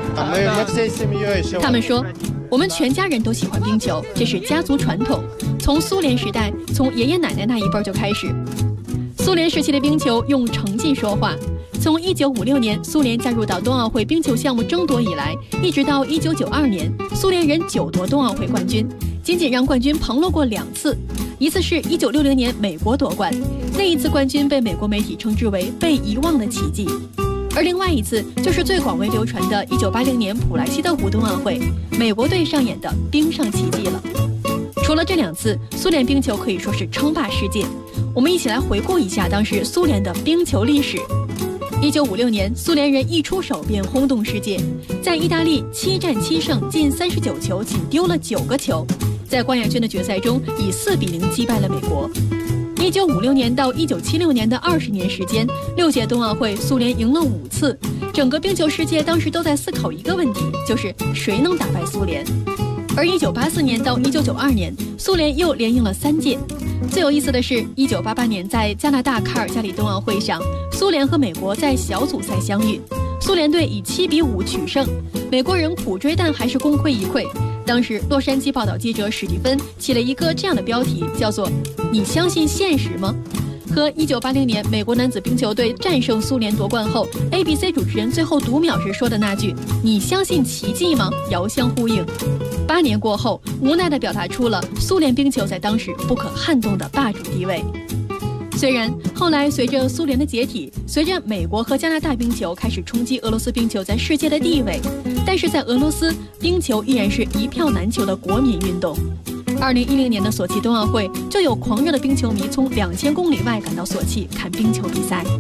他们说，我们全家人都喜欢冰球，这是家族传统，从苏联时代，从爷爷奶奶那一辈就开始。苏联时期的冰球用成绩说话，从1956年苏联加入到冬奥会冰球项目争夺以来，一直到1992年，苏联人9夺冬奥会冠军，仅仅让冠军旁落过2次，一次是1960年美国夺冠，那一次冠军被美国媒体称之为被遗忘的奇迹，而另外一次就是最广为流传的1980年普莱西德湖冬奥会，美国队上演的冰上奇迹了。除了这2次，苏联冰球可以说是称霸世界。我们一起来回顾一下当时苏联的冰球历史。1956年，苏联人一出手便轰动世界，在意大利7战7胜，进39球，仅丢了9个球，在冠亚军的决赛中以4比0击败了美国。1956年到1976年的20年时间，6届冬奥会，苏联赢了5次。整个冰球世界当时都在思考一个问题，就是谁能打败苏联。而1984年到1992年，苏联又连赢了3届。最有意思的是，1988年在加拿大卡尔加里冬奥会上，苏联和美国在小组赛相遇，苏联队以7比5取胜，美国人苦追但还是功亏一篑。当时洛杉矶报道记者史蒂芬起了一个这样的标题，叫做“你相信现实吗？”和1980年美国男子冰球队战胜苏联夺冠后 ABC 主持人最后读秒时说的那句“你相信奇迹吗”遥相呼应。8年过后，无奈地表达出了苏联冰球在当时不可撼动的霸主地位。虽然后来随着苏联的解体，随着美国和加拿大冰球开始冲击俄罗斯冰球在世界的地位，但是在俄罗斯，冰球依然是一票难求的国民运动。2010年的索契冬奥会，就有狂热的冰球迷从2000公里外赶到索契看冰球比赛。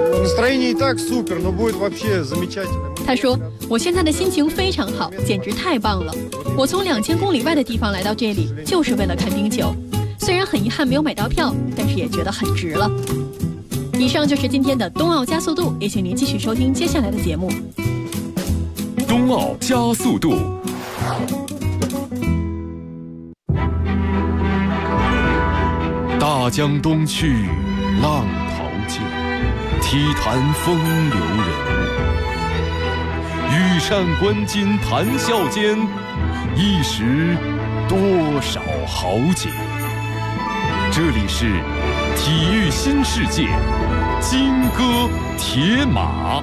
他说：“我现在的心情非常好，简直太棒了！我从2000公里外的地方来到这里，就是为了看冰球。虽然很遗憾没有买到票，但是也觉得很值了。”以上就是今天的冬奥加速度，也请您继续收听接下来的节目。 冬奥加速度。大江东去，浪淘尽，体坛风流人物。羽扇纶巾谈笑间，一时多少豪杰。这里是体育新世界，金戈铁马。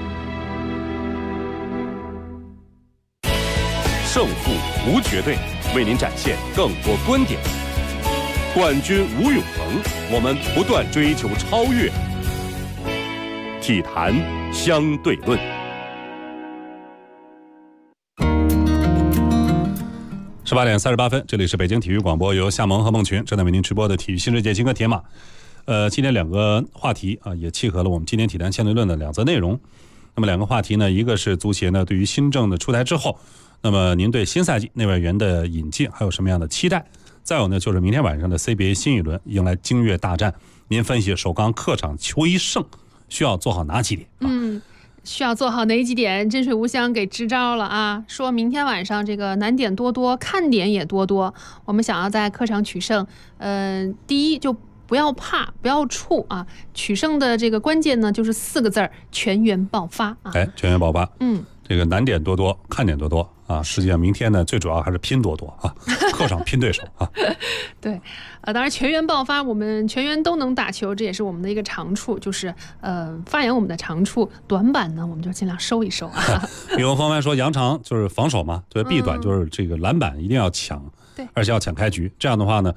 胜负无绝对，为您展现更多观点。冠军无永恒，我们不断追求超越。体坛相对论。 18点38分，这里是北京体育广播，由夏萌和孟群正在为您直播的体育新世界金戈铁马。今天2个话题啊，也契合了我们今天体坛相对论的2则内容。那么2个话题呢，一个是足协呢对于新政的出台之后，那么您对新赛季内外援的引进还有什么样的期待？再有呢，就是明天晚上的 CBA 新一轮迎来京粤大战，您分析首钢客场求一胜需要做好哪几点？ 需要做好哪几点？真水无香给支招了啊！说明天晚上这个难点多多，看点也多多。我们想要在客场取胜，第一就不要怕，不要怵啊！取胜的这个关键呢，就是4个字儿：全员爆发啊！ 全员爆发。这个难点多多，看点多多啊！实际上明天呢，最主要还是拼多多啊，客场拼对手啊。 对，当然全员爆发，我们全员都能打球，这也是我们的一个长处，就是发扬我们的长处，短板呢我们就尽量收一收啊。 比如方帆说，杨长就是防守嘛，对，弊短就是这个篮板一定要抢， 对， 而且要抢开局，这样的话呢，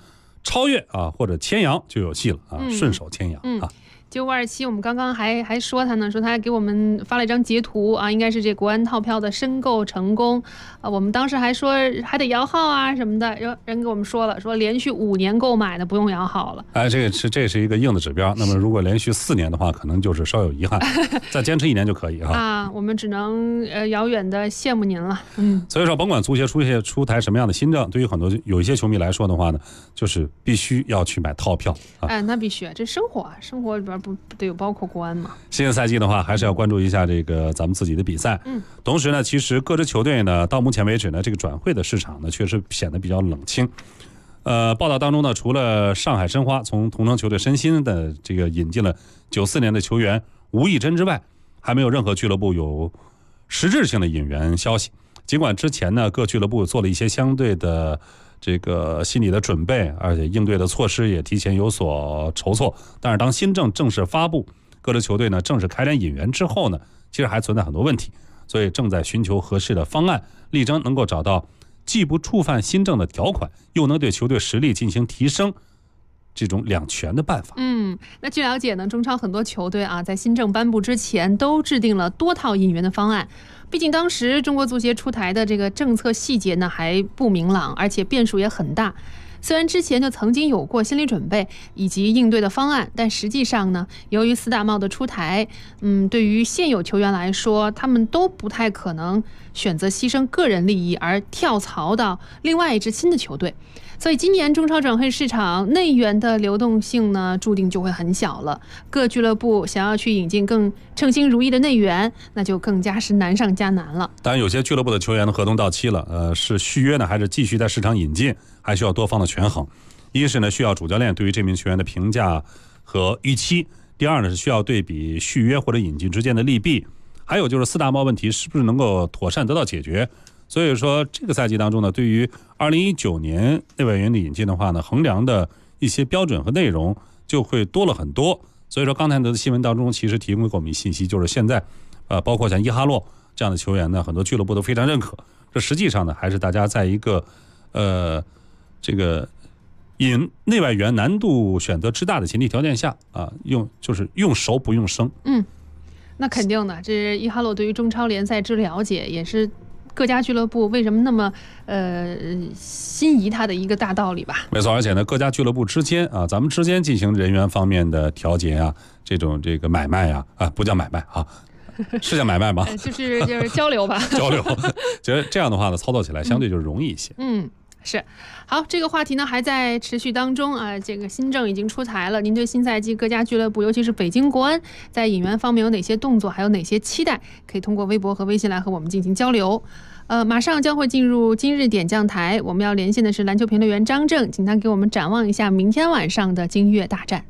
超越啊或者牵羊就有戏了啊，顺手牵羊啊。 9527，我们刚刚还说他呢，说他还给我们发了一张截图啊，应该是这国安套票的申购成功啊。我们当时还说还得摇号啊什么的，人给我们说了，说连续5年购买的不用摇号了。 哎，这是一个硬的指标。那么如果连续4年的话，可能就是稍有遗憾，再坚持1年就可以啊。 啊，我们只能遥远的羡慕您了。 所以说，甭管足协出台什么样的新政，对于有一些球迷来说的话呢，就是必须要去买套票啊。 哎，那必须，这生活里边不得有包括国安吗？ 新的赛季的话，还是要关注一下这个咱们自己的比赛。同时呢，其实各支球队呢，到目前为止呢，这个转会的市场呢，确实显得比较冷清。报道当中呢，除了上海申花从同城球队申鑫的这个引进了94年的球员吴亦真之外，还没有任何俱乐部有实质性的引援消息。尽管之前呢，各俱乐部做了一些相对的这个心理的准备，而且应对的措施也提前有所筹措，但是当新政正式发布，各支球队呢正式开展引援之后呢，其实还存在很多问题，所以正在寻求合适的方案，力争能够找到既不触犯新政的条款，又能对球队实力进行提升这种两全的办法。 那据了解呢，中超很多球队啊，在新政颁布之前都制定了多套引援的方案。毕竟当时中国足协出台的这个政策细节呢还不明朗，而且变数也很大。虽然之前就曾经有过心理准备以及应对的方案，但实际上呢，由于四大帽的出台，对于现有球员来说，他们都不太可能选择牺牲个人利益而跳槽到另外一支新的球队。所以今年中超转会市场内援的流动性呢，注定就会很小了。各俱乐部想要去引进更称心如意的内援，那就更加是难上加难了。 当然，有些俱乐部的球员的合同到期了，是续约呢，还是继续在市场引进，还需要多方的权衡。一是呢，需要主教练对于这名球员的评价和预期；第二呢，是需要对比续约或者引进之间的利弊；还有就是四大帽问题是不是能够妥善得到解决。所以说，这个赛季当中呢，对于2019年内外援的引进的话呢，衡量的一些标准和内容就会多了很多。所以说，刚才的新闻当中其实提供给我们信息，就是现在，包括像伊哈洛这样的球员呢，很多俱乐部都非常认可。这实际上呢，还是大家在一个这个引内外援难度选择之大的前提条件下啊，就是用熟不用生。 那肯定的，这伊哈洛对于中超联赛之了解，也是各家俱乐部为什么那么心仪他的一个大道理吧。 没错，而且呢，各家俱乐部之间啊，咱们之间进行人员方面的调节啊，这个买卖啊，不叫买卖啊，是叫买卖吗？ 就是交流吧。 交流，觉得这样的话呢，操作起来相对就容易一些。 是。好，这个话题呢还在持续当中啊。这个新政已经出台了，您对新赛季各家俱乐部，尤其是北京国安，在引援方面有哪些动作，还有哪些期待？可以通过微博和微信来和我们进行交流。马上将会进入今日点将台，我们要连线的是篮球评论员张正，请他给我们展望一下明天晚上的京粤大战。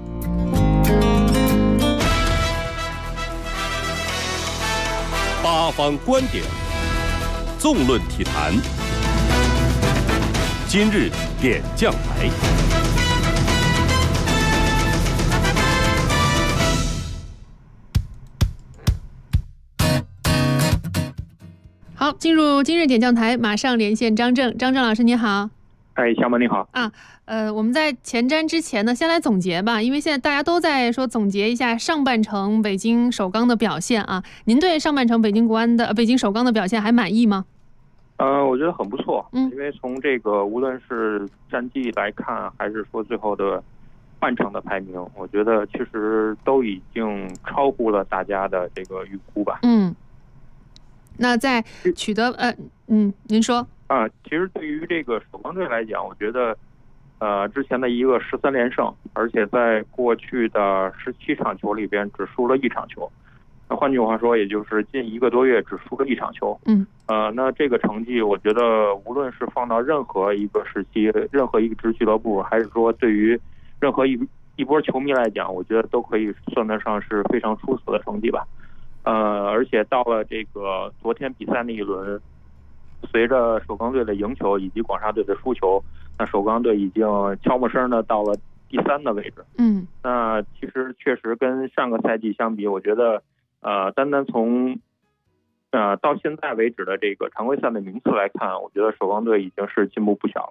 八方观点，纵论体坛。今日点将台。 好，进入今日点将台，马上连线张正。张正老师，你好。 小马你好啊。我们在前瞻之前呢，先来总结吧，因为现在大家都在说总结一下上半程北京首钢的表现啊。您对上半程北京首钢的表现还满意吗？ 我觉得很不错，因为从这个无论是战绩来看，还是说最后的半程的排名，我觉得其实都已经超乎了大家的这个预估吧。 那在取得您说其实对于这个首钢队来讲，我觉得之前的一个13连胜，而且在过去的17场球里边只输了1场球。那换句话说，也就是近1个多月只输了1场球。那这个成绩，我觉得无论是放到任何一个时期、任何一支俱乐部，还是说对于任何一波球迷来讲，我觉得都可以算得上是非常出色的成绩吧。而且到了这个昨天比赛那一轮，随着首钢队的赢球以及广厦队的输球，那首钢队已经悄没声的到了第3的位置。那其实确实跟上个赛季相比，我觉得单单从到现在为止的这个常规赛的名次来看，我觉得首钢队已经是进步不小了。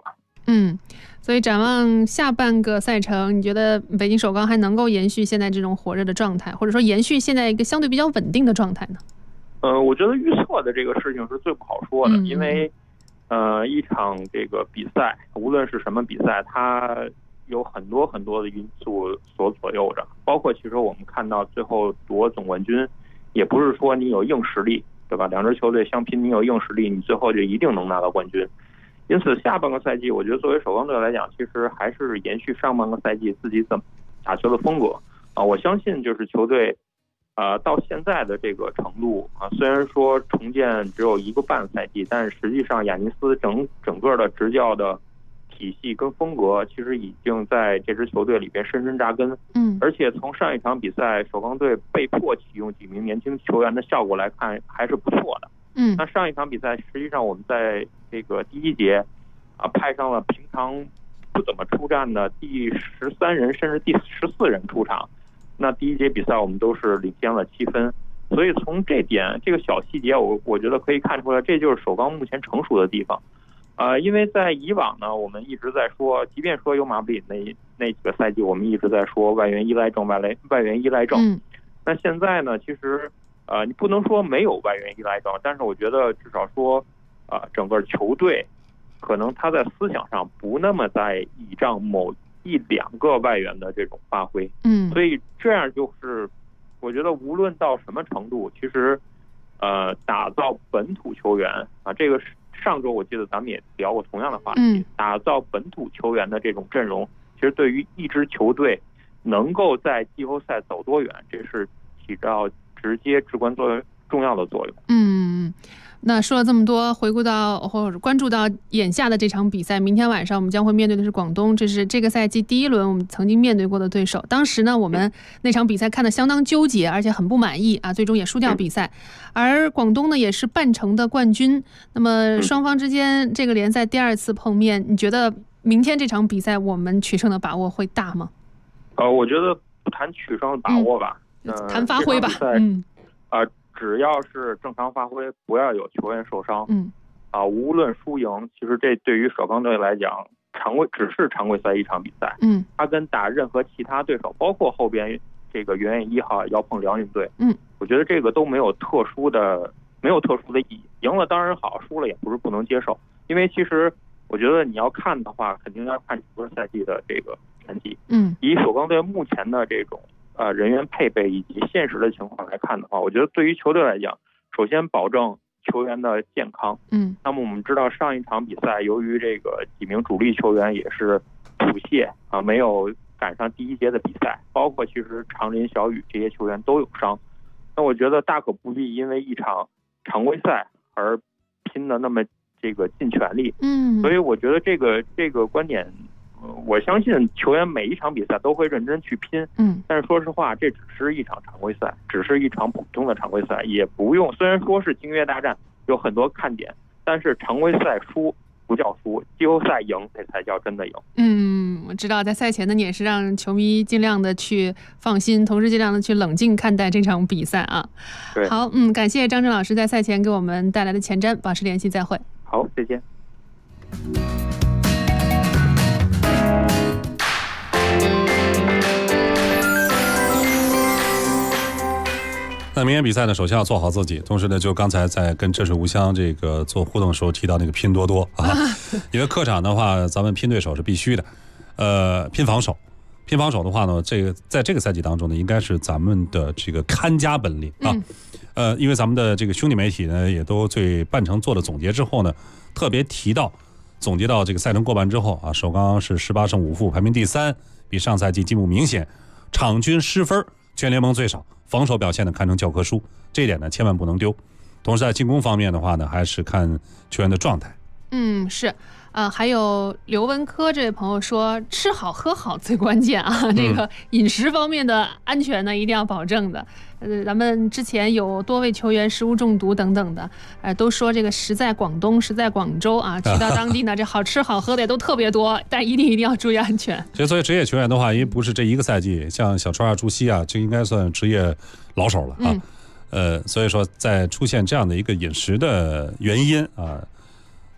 所以展望下半个赛程，你觉得北京首钢还能够延续现在这种火热的状态，或者说延续现在一个相对比较稳定的状态呢？ 我觉得预测的这个事情是最不好说的，因为一场这个比赛，无论是什么比赛，它有很多很多的因素所左右着，包括其实我们看到最后夺总冠军，也不是说你有硬实力，对吧？两支球队相拼，你有硬实力，你最后就一定能拿到冠军。因此，下半个赛季，我觉得作为首钢队来讲，其实还是延续上半个赛季自己打球的风格啊。我相信，就是球队到现在的这个程度啊，虽然说重建只有1个半赛季，但是实际上亚尼斯整个的执教的体系跟风格，其实已经在这支球队里边深深扎根。而且从上一场比赛首钢队被迫启用几名年轻球员的效果来看，还是不错的。那上一场比赛，实际上我们在这个第1节派上了平常不怎么出战的第13人甚至第14人出场。那第1节比赛我们都是领先了7分，所以从这个小细节，我觉得可以看出来，这就是首钢目前成熟的地方。因为在以往呢，我们一直在说，即便说有马布里那几个赛季，我们一直在说外援依赖症。那现在呢，其实你不能说没有外援依赖症，但是我觉得至少说整个球队可能他在思想上不那么在倚仗某1-2个外援的这种发挥。所以这样就是我觉得无论到什么程度，其实打造本土球员这个上周我记得咱们也聊过同样的话题，打造本土球员的这种阵容，其实对于一支球队能够在季后赛走多远，这是起到直接至关重要的作用。 那说了这么多，回顾到或者关注到眼下的这场比赛，明天晚上我们将会面对的是广东，这是这个赛季第1轮我们曾经面对过的对手。当时呢，我们那场比赛看得相当纠结，而且很不满意最终也输掉比赛。而广东呢，也是半程的冠军。那么双方之间这个联赛第2次碰面，你觉得明天这场比赛我们取胜的把握会大吗？ 我觉得不谈取胜的把握吧， 谈发挥吧。 只要是正常发挥，不要有球员受伤，无论输赢，其实这对于首钢队来讲，只是常规赛一场比赛，他跟打任何其他对手，包括后边这个远远1号要碰辽宁队，我觉得这个都没有特殊的意义。赢了当然好，输了也不是不能接受，因为其实我觉得你要看的话，肯定要看整个赛季的这个成绩。以首钢队目前的这种人员配备以及现实的情况来看的话，我觉得对于球队来讲，首先保证球员的健康。那么我们知道上一场比赛，由于这个几名主力球员也是吐泻没有赶上第1节的比赛，包括其实长林、小雨这些球员都有伤。那我觉得大可不必因为一场常规赛而拼的那么这个尽全力。所以我觉得这个观点，我相信球员每一场比赛都会认真去拼。但是说实话，这只是一场常规赛，只是一场普通的常规赛，也不用，虽然说是京约大战有很多看点，但是常规赛输不叫输，季后赛赢这才叫真的赢。 我知道在赛前呢，你也是让球迷尽量的去放心，同时尽量的去冷静看待这场比赛啊。 对， 好，感谢张震老师在赛前给我们带来的前瞻，保持联系，再会。 好，再见。 那明天比赛呢，首先要做好自己，同时呢，就刚才在跟浙水无香这个做互动的时候提到那个拼多多因为客场的话，咱们拼对手是必须的，拼防守的话呢，在这个赛季当中呢，应该是咱们的这个看家本领因为咱们的这个兄弟媒体呢，也都对半程做了总结之后呢，特别总结到这个赛程过半之后首钢是18胜5负，排名第3，比上赛季进步明显，场均失分全联盟最少，防守表现呢堪称教科书，这一点呢千万不能丢。同时在进攻方面的话呢，还是看球员的状态。 是还有刘文科这位朋友说，吃好喝好最关键这个饮食方面的安全呢一定要保证的。咱们之前有多位球员食物中毒等等的，都说这个食在广东，食在广州去到当地呢，这好吃好喝的也都特别多，但一定要注意安全。 所以职业球员的话，因为不是这一个赛季，像小川朱熹就应该算职业老手了所以说在出现这样的一个饮食的原因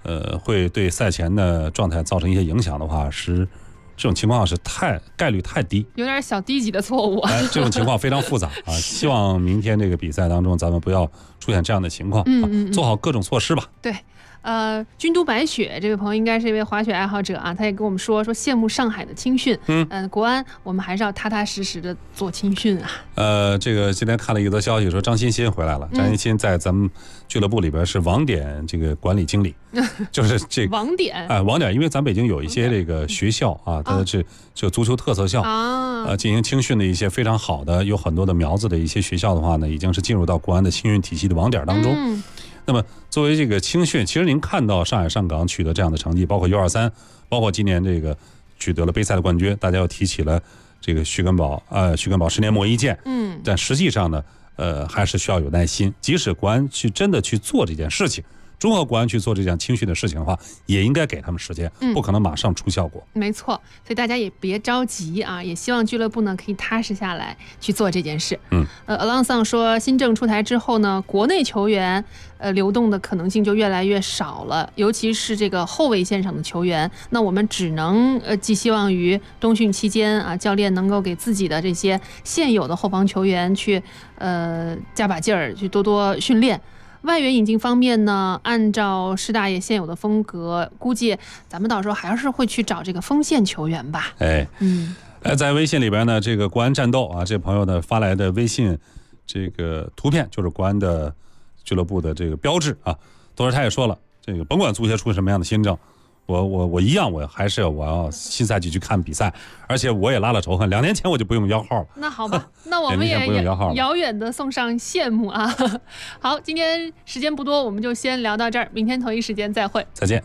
会对赛前的状态造成一些影响的话，这种情况是概率太低， 有点小低级的错误。 这种情况非常复杂啊！希望明天这个比赛当中，咱们不要出现这样的情况，做好各种措施吧。 对。君都白雪这位朋友应该是一位滑雪爱好者啊，他也跟我们说羡慕上海的青训。国安我们还是要踏踏实实的做青训啊。 这个今天看了一则消息说张欣欣回来了，张欣欣在咱们俱乐部里边是网点这个管理经理，就是这个网点网点，因为咱北京有一些这个学校啊，它就足球特色校进行青训的一些非常好的，有很多的苗子的一些学校的话呢，已经是进入到国安的青训体系的网点当中。那么作为这个青训，其实您看到上海上港取得这样的成绩，包括U23，包括今年这个取得了杯赛的冠军，大家又提起了这个徐根宝10年磨一剑。但实际上呢，还是需要有耐心，即使国安真的去做这件事情，中国国安去做这件青训的事情的话，也应该给他们时间，不可能马上出效果。 没错，所以大家也别着急啊，也希望俱乐部呢可以踏实下来去做这件事。Alonso 说，新政出台之后呢，国内球员流动的可能性就越来越少了，尤其是这个后卫线上的球员。那我们只能寄希望于冬训期间啊，教练能够给自己的这些现有的后防球员去加把劲儿，去多多训练。外援引进方面呢，按照施大爷现有的风格，估计咱们到时候还是会去找这个锋线球员吧。 在微信里边呢，这个国安战斗啊，这朋友呢发来的微信这个图片就是国安的俱乐部的这个标志啊。同时他也说了，这个甭管足协出什么样的新政，我一样，我要新赛季去看比赛，而且我也拉了仇恨，2年前我就不用摇号了。 那好吧，那我们也遥远的送上羡慕啊。好，今天时间不多，我们就先聊到这儿，明天同一时间再会， 再见。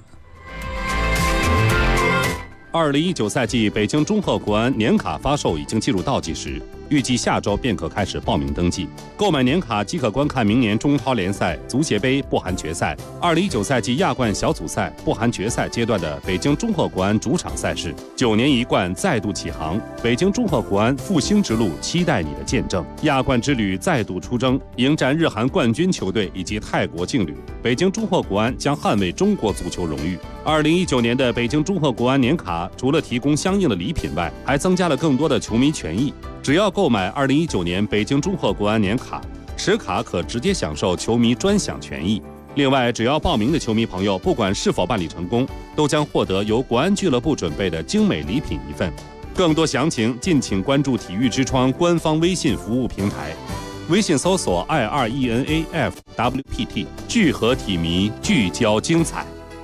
2019赛季北京中赫国安年卡发售已经进入倒计时，预计下周便可开始报名登记。购买年卡即可观看明年中超联赛、足协杯不含决赛、2019赛季亚冠小组赛不含决赛阶段的北京中赫国安主场赛事。9年一冠再度起航，北京中赫国安复兴之路期待你的见证。亚冠之旅再度出征，迎战日韩冠军球队以及泰国劲旅。北京中赫国安将捍卫中国足球荣誉。2019年的北京中赫国安年卡除了提供相应的礼品外，还增加了更多的球迷权益。只要购买2019年北京中赫国安年卡，持卡可直接享受球迷专享权益。另外，只要报名的球迷朋友，不管是否办理成功，都将获得由国安俱乐部准备的精美礼品一份。更多详情，敬请关注体育之窗官方微信服务平台，微信搜索 IRENAFWPT， 聚合体迷，聚焦精彩。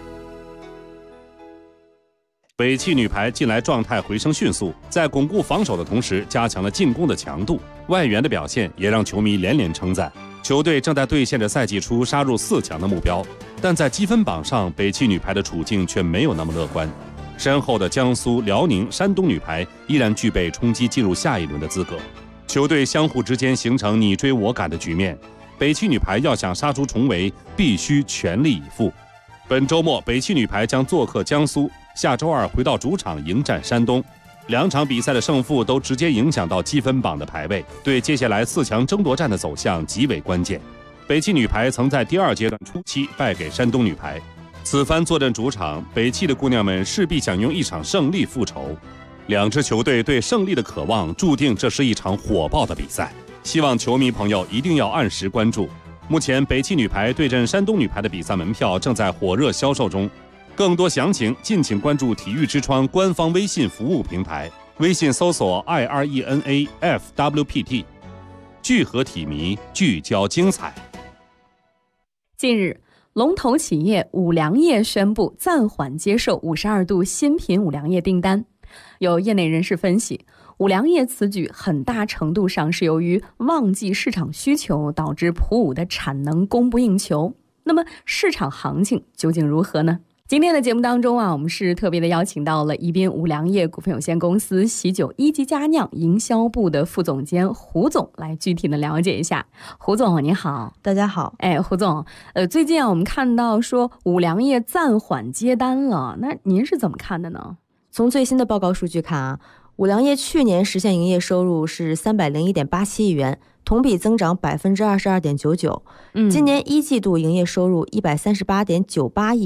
北汽女排近来状态回升迅速，在巩固防守的同时，加强了进攻的强度。外援的表现也让球迷连连称赞。球队正在兑现着赛季初杀入4强的目标，但在积分榜上，北汽女排的处境却没有那么乐观。身后的江苏、辽宁、山东女排依然具备冲击进入下一轮的资格。球队相互之间形成你追我赶的局面，北汽女排要想杀出重围，必须全力以赴。本周末，北汽女排将做客江苏，下周2回到主场迎战山东。2场比赛的胜负都直接影响到积分榜的排位，对接下来4强争夺战的走向极为关键。北汽女排曾在第2阶段初期败给山东女排，此番坐镇主场，北汽的姑娘们势必想用一场胜利复仇。2支球队对胜利的渴望，注定这是一场火爆的比赛。希望球迷朋友一定要按时关注。目前北汽女排对阵山东女排的比赛门票正在火热销售中，更多详情敬请关注体育之窗官方微信服务平台，微信搜索 IRENAFWPT， 聚合体迷，聚焦精彩。 近日，龙头企业五粮液宣布暂缓接受52度新品五粮液订单。有业内人士分析，五粮液此举很大程度上是由于旺季市场需求导致普五的产能供不应求。那么市场行情究竟如何呢？今天的节目当中我们是特别的邀请到了宜宾五粮液股份有限公司喜酒一级佳酿营销部的副总监胡总来具体的了解一下。胡总你好。 大家好。 胡总，最近我们看到说五粮液暂缓接单了，那您是怎么看的呢？ 从最新的报告数据看五粮液去年实现营业收入是301.87亿元，同比增长 22.99%。今年1季度营业收入138.98亿元，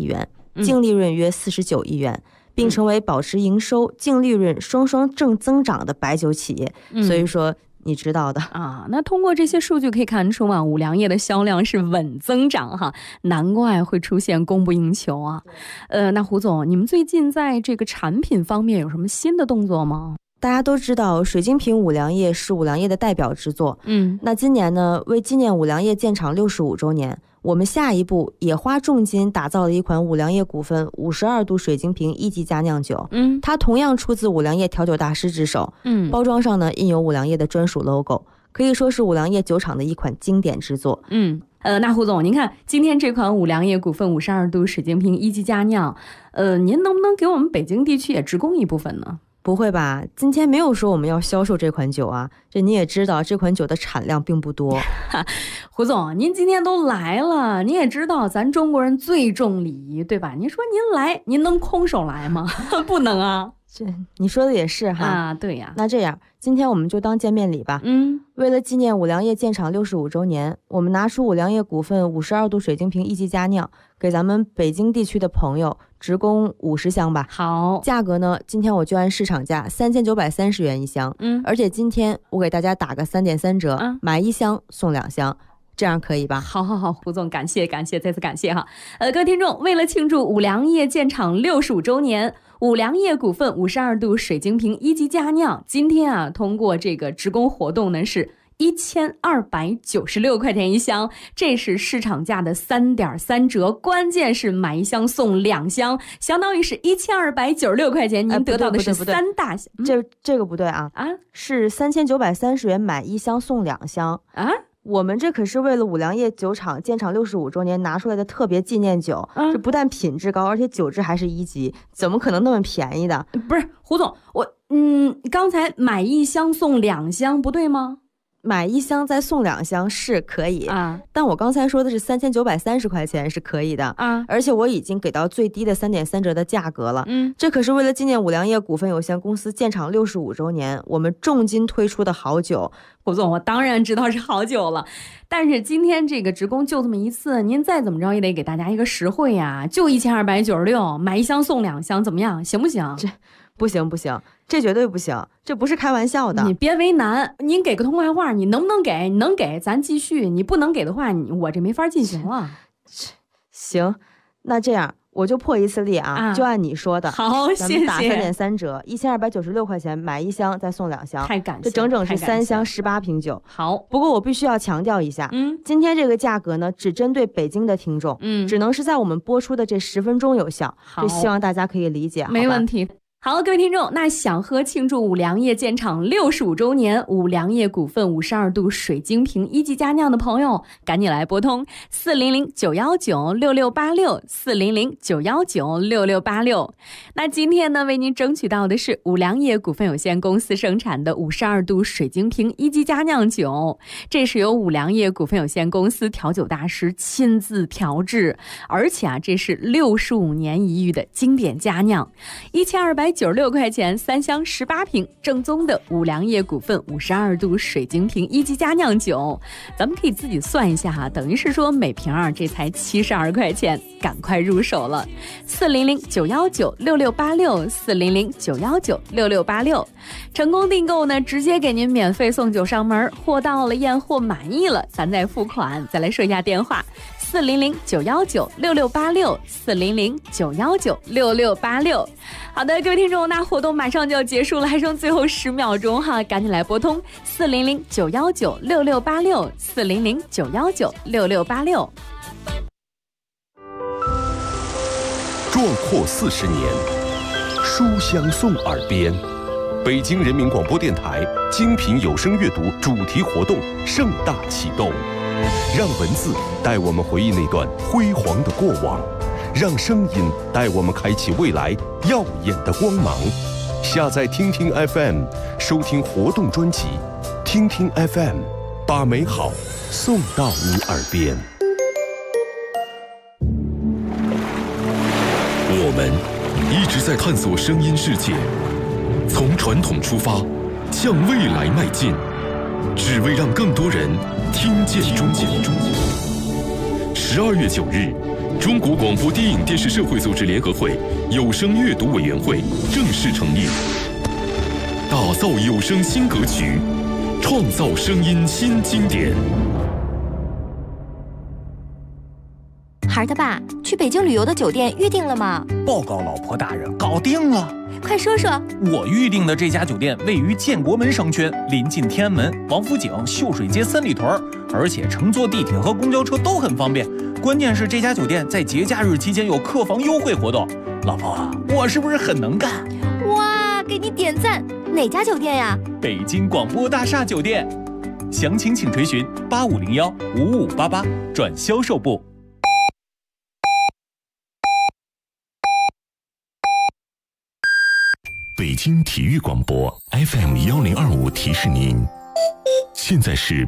净利润约49亿元，并成为保持营收、净利润双双正增长的白酒企业。所以说你知道的啊。那通过这些数据可以看出嘛，五粮液的销量是稳增长哈，难怪会出现供不应求啊。那胡总，你们最近在这个产品方面有什么新的动作吗？ 大家都知道水晶瓶五粮液是五粮液的代表之作。那今年呢，为纪念五粮液建厂65周年，我们下一步也花重金打造了一款五粮液股份52度水晶瓶1级佳酿酒。它同样出自五粮液调酒大师之手。包装上呢印有五粮液的专属 logo， 可以说是五粮液酒厂的一款经典之作。 那胡总，您看今天这款五粮液股份52度水晶瓶1级佳酿，您能不能给我们北京地区也直供一部分呢？ 不会吧，今天没有说我们要销售这款酒啊，这你也知道这款酒的产量并不多。 胡总，您今天都来了，你也知道咱中国人最重礼仪，对吧？您说您来，您能空手来吗？不能啊。 这你说的也是哈。 啊，对呀。 那这样今天我们就当见面礼吧。为了纪念五粮液建厂65周年，我们拿出五粮液股份52度水晶瓶1级佳酿，给咱们北京地区的朋友直供50箱吧。 好， 价格呢，今天我就按市场价3930元一箱。而且今天我给大家打个3.3折，买1箱送2箱。这样可以吧？ 好，胡总，感谢，再次感谢哈。各位听众，为了庆祝五粮液建厂65周年，五粮液股份52度水晶瓶1级佳酿，今天啊，通过这个直供活动呢是1296块钱一箱，这是市场价的3.3折，关键是买1箱送2箱，相当于是1296块钱，您得到的是3大箱。 这个不对啊，是3930元买1箱送2箱啊。我们这可是为了五粮液酒厂建厂65周年拿出来的特别纪念酒，这不但品质高，而且酒质还是1级，怎么可能那么便宜的？ 不是胡总，刚才买1箱送2箱不对吗？ 买1箱再送2箱是可以啊，但我刚才说的是3930块钱是可以的啊，而且我已经给到最低的3.3折的价格了。这可是为了纪念五粮液股份有限公司建厂65周年，我们重金推出的好酒。 胡总，我当然知道是好酒了，但是今天这个直供就这么一次，您再怎么着也得给大家一个实惠呀，就1296，买1箱送2箱，怎么样？行不行？ 这不行，这绝对不行，这不是开玩笑的。 你别为难，您给个痛快话，你能不能给？你能给咱继续，你不能给的话，我这没法进行了。 行，那这样我就破一次例啊，就按你说的。 好，谢谢。 咱们打3.3折，1296块钱买1箱再送2箱， 太感谢了， 这整整是3箱18瓶酒。 好， 不过我必须要强调一下，今天这个价格呢，只针对北京的听众，只能是在我们播出的这10分钟有效，这希望大家可以理解。 没问题。好，各位听众，那想喝庆祝五粮液建厂65周年五粮液股份52度水晶瓶1级佳酿的朋友，赶紧来拨通400-919-6686，400-919-6686。那今天呢，为您争取到的是五粮液股份有限公司生产的52度水晶瓶1级佳酿酒，这是由五粮液股份有限公司调酒大师亲自调制，而且啊，这是65年一遇的经典佳酿，1296块钱3箱18瓶，正宗的五粮液股份52度水晶瓶1级佳酿酒，咱们可以自己算一下哈，等于是说每瓶这才72块钱，赶快入手了。400-919-6686，400-919-6686，成功订购呢，直接给您免费送酒上门，货到了验货满意了，咱再付款。再来说一下电话：400-919-6686，400-919-6686。好的，各位听众，那活动马上就要结束了，还剩最后10秒钟哈，赶紧来拨通400-919-6686，400-919-6686。 壮阔40年，书香送耳边。北京人民广播电台精品有声阅读主题活动盛大启动，让文字带我们回忆那段辉煌的过往，让声音带我们开启未来耀眼的光芒。下载听听 FM， 收听活动专辑，听听 FM， 把美好送到你耳边。我们一直在探索声音世界，从传统出发，向未来迈进，只为让更多人听见中国。12月9日， 中国广播电影电视社会组织联合会有声阅读委员会正式成立，打造有声新歌曲，创造声音新经典。 孩儿他爸，去北京旅游的酒店预定了吗？ 报告老婆大人，搞定了。 快说说。 我预定的这家酒店位于建国门商圈，临近天安门、王府井、秀水街三里屯，而且乘坐地铁和公交车都很方便。关键是这家酒店在节假日期间有客房优惠活动。老婆，我是不是很能干？ 哇，给你点赞！哪家酒店呀？ 北京广播大厦酒店。详情请垂询8501-5588转销售部。 北京体育广播 FM1025提示您，现在是